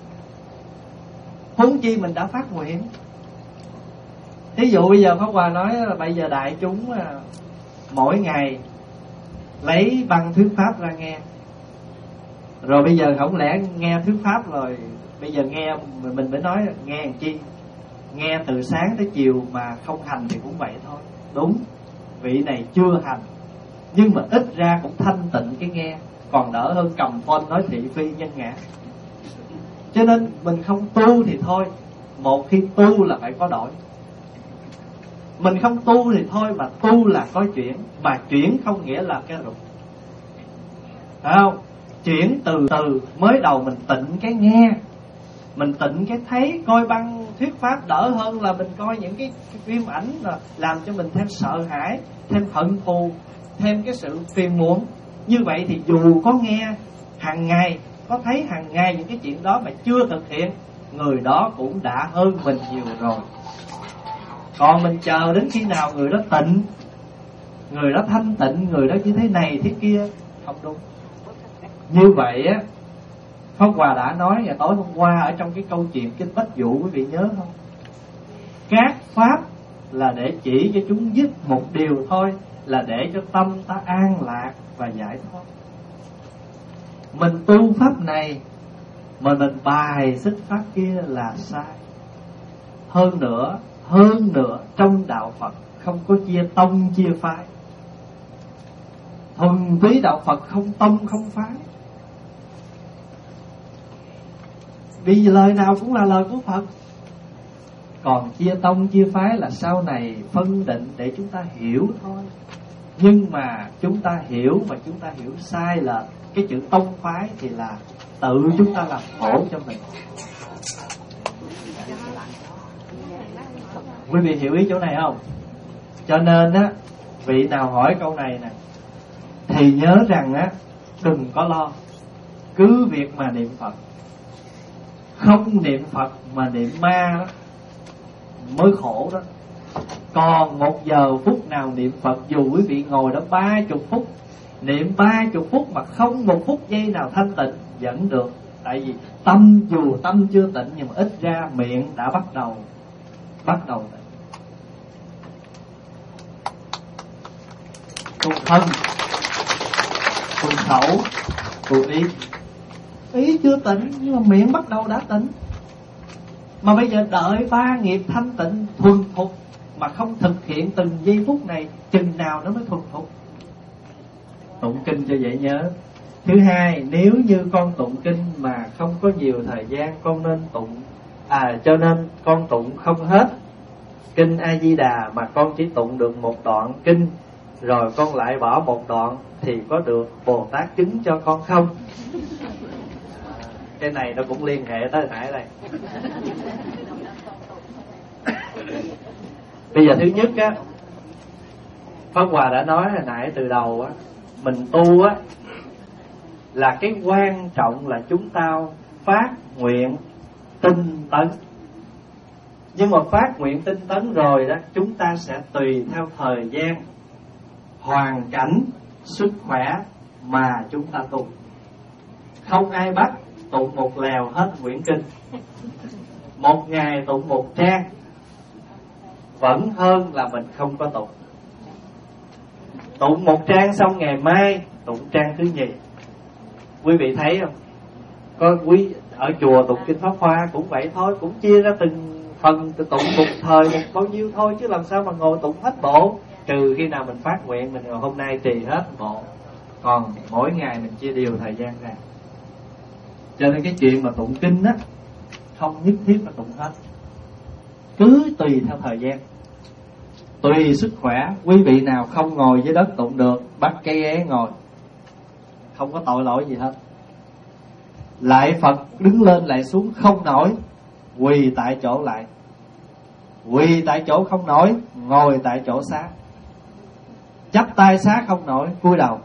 Huống chi mình đã phát nguyện. Thí dụ bây giờ Pháp Hòa nói là bây giờ đại chúng mỗi ngày lấy băng thuyết pháp ra nghe. Rồi bây giờ không lẽ nghe thuyết pháp rồi bây giờ nghe mình mới nói nghe làm chi? Nghe từ sáng tới chiều mà không hành thì cũng vậy thôi. Đúng. vị này chưa hành, nhưng mà ít ra cũng thanh tịnh cái nghe, còn đỡ hơn cầm phone nói thị phi nhân ngã. Cho nên mình không tu thì thôi, một khi tu là phải có đổi. Mình không tu thì thôi, mà tu là có chuyển. Mà chuyển không nghĩa là cái rụt, phải không? Chuyển từ từ. Mới đầu mình tịnh cái nghe, mình tịnh cái thấy, coi băng thuyết pháp đỡ hơn là mình coi những cái, cái phim ảnh là làm cho mình thêm sợ hãi, thêm hận thù, thêm cái sự phiền muộn. Như vậy thì dù có nghe hàng ngày, có thấy hàng ngày những cái chuyện đó mà chưa thực hiện, người đó cũng đã hơn mình nhiều rồi. Còn mình chờ đến khi nào người đó tịnh, người đó thanh tịnh, người đó như thế này thế kia, không đúng. Như vậy á, Pháp Hòa đã nói ngày tối hôm qua ở trong cái câu chuyện Kinh Bách Dụ, quý vị nhớ không? Các pháp là để chỉ cho chúng dứt một điều thôi, là để cho tâm ta an lạc và giải thoát. Mình tu pháp này mà mình bài xích pháp kia là sai. Hơn nữa, hơn nữa trong đạo Phật không có chia tông chia phái. Thuần túy đạo Phật không tông không phái. Vì lời nào cũng là lời của Phật. Còn chia tông chia phái là sau này phân định để chúng ta hiểu thôi. Nhưng mà chúng ta hiểu mà chúng ta hiểu sai là cái chữ tông phái thì là tự chúng ta làm khổ cho mình. Quý vị hiểu ý chỗ này không? Cho nên á, vị nào hỏi câu này nè thì nhớ rằng á, đừng có lo, cứ việc mà niệm Phật. Không niệm Phật mà niệm ma đó mới khổ đó. Còn một giờ phút nào niệm Phật, dù quý vị ngồi đó ba chục phút, niệm ba chục phút mà không một phút giây nào thanh tịnh vẫn được. Tại vì tâm, dù tâm chưa tịnh nhưng mà ít ra miệng đã bắt đầu Bắt đầu tịnh. Tu thân, tu khẩu, tu ý. Ý chưa tịnh nhưng mà miệng bắt đầu đã tịnh. Mà bây giờ đợi ba nghiệp thanh tịnh thuần thục mà không thực hiện từng giây phút này, chừng nào nó mới thuần thục. Tụng kinh cho dễ nhớ. Thứ hai, nếu như con tụng kinh mà không có nhiều thời gian, con nên tụng À cho nên con tụng không hết Kinh A-di-đà mà con chỉ tụng được một đoạn kinh, rồi con lại bỏ một đoạn, thì có được Bồ Tát chứng cho con không? Cái này nó cũng liên hệ tới nãy đây. Bây giờ thứ nhất á, Pháp Hòa đã nói hồi nãy từ đầu á, mình tu á là cái quan trọng là chúng ta phát nguyện tinh tấn. Nhưng mà phát nguyện tinh tấn rồi đó, chúng ta sẽ tùy theo thời gian, hoàn cảnh, sức khỏe mà chúng ta tu. Không ai bắt tụng một lèo hết quyển kinh, một ngày tụng một trang, vẫn hơn là mình không có tụng. Tụng một trang xong ngày mai tụng trang thứ nhì. Quý vị thấy không? Có quý ở chùa tụng kinh Pháp Hoa cũng vậy thôi, cũng chia ra từng phần tụng một thời một bao nhiêu thôi, chứ làm sao mà ngồi tụng hết bộ. Trừ khi nào mình phát nguyện mình hôm nay trì hết bộ, còn mỗi ngày mình chia đều thời gian ra. Cho nên cái chuyện mà tụng kinh á, không nhất thiết là tụng hết, cứ tùy theo thời gian, tùy sức khỏe. Quý vị nào không ngồi dưới đất tụng được, bắt cái ghế ngồi, không có tội lỗi gì hết. Lại Phật đứng lên lại xuống không nổi, quỳ tại chỗ lại. Quỳ tại chỗ không nổi, ngồi tại chỗ xá. Chắp tay xá không nổi, cúi đầu.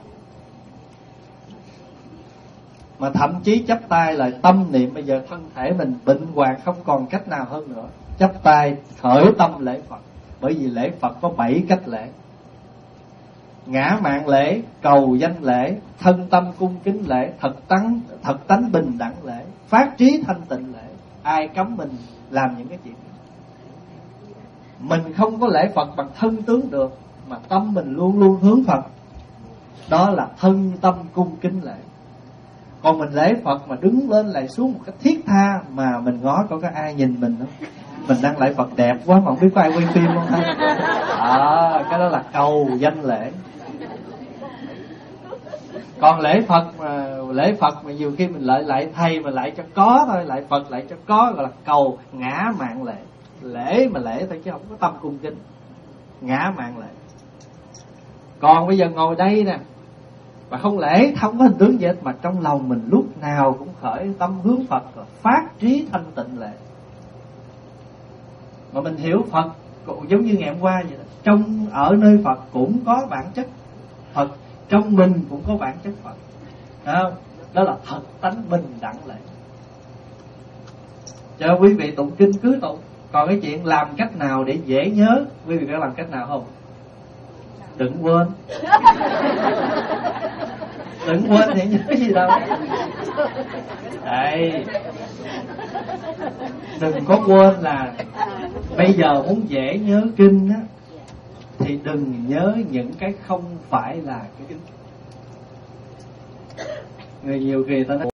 Mà thậm chí chắp tay là tâm niệm bây giờ thân thể mình bệnh hoạn, không còn cách nào hơn nữa, chắp tay khởi tâm lễ Phật. Bởi vì lễ Phật có bảy cách lễ: ngã mạn lễ, cầu danh lễ, thân tâm cung kính lễ, thật tánh thật tánh bình đẳng lễ, phát trí thanh tịnh lễ. Ai cấm mình làm những cái chuyện đó? Mình không có lễ Phật bằng thân tướng được, mà tâm mình luôn luôn hướng Phật, đó là thân tâm cung kính lễ. Còn mình lễ Phật mà đứng lên lại xuống một cách thiết tha, mà mình ngó có có ai nhìn mình không? mình đăng lại Phật đẹp quá mà không biết có ai quay phim không ha. À, cái đó là cầu danh lễ. Còn lễ Phật mà lễ Phật mà nhiều khi mình lại lại thầy mà lại cho có thôi, lại Phật lại cho có, gọi là cầu ngã mạn lễ. Lễ mà lễ thôi chứ không có tâm cung kính, ngã mạn lễ. Còn bây giờ ngồi đây nè mà không lễ, không có hình tướng gì hết, mà trong lòng mình lúc nào cũng khởi tâm hướng Phật, rồi phát trí thanh tịnh lễ. Mà mình hiểu Phật cũng giống như ngày hôm qua vậy đó. Trong ở nơi Phật cũng có bản chất Phật, trong mình cũng có bản chất Phật. Đó, đó là thật tánh bình đẳng lễ. Cho quý vị tụng kinh cứ tụng. Còn cái chuyện làm cách nào để dễ nhớ, quý vị có làm cách nào không? Đừng quên. Đừng quên thì nhớ gì đâu. Đây, đừng có quên là bây giờ muốn dễ nhớ kinh á, thì đừng nhớ những cái không phải là cái kinh. Người nhiều khi ta nói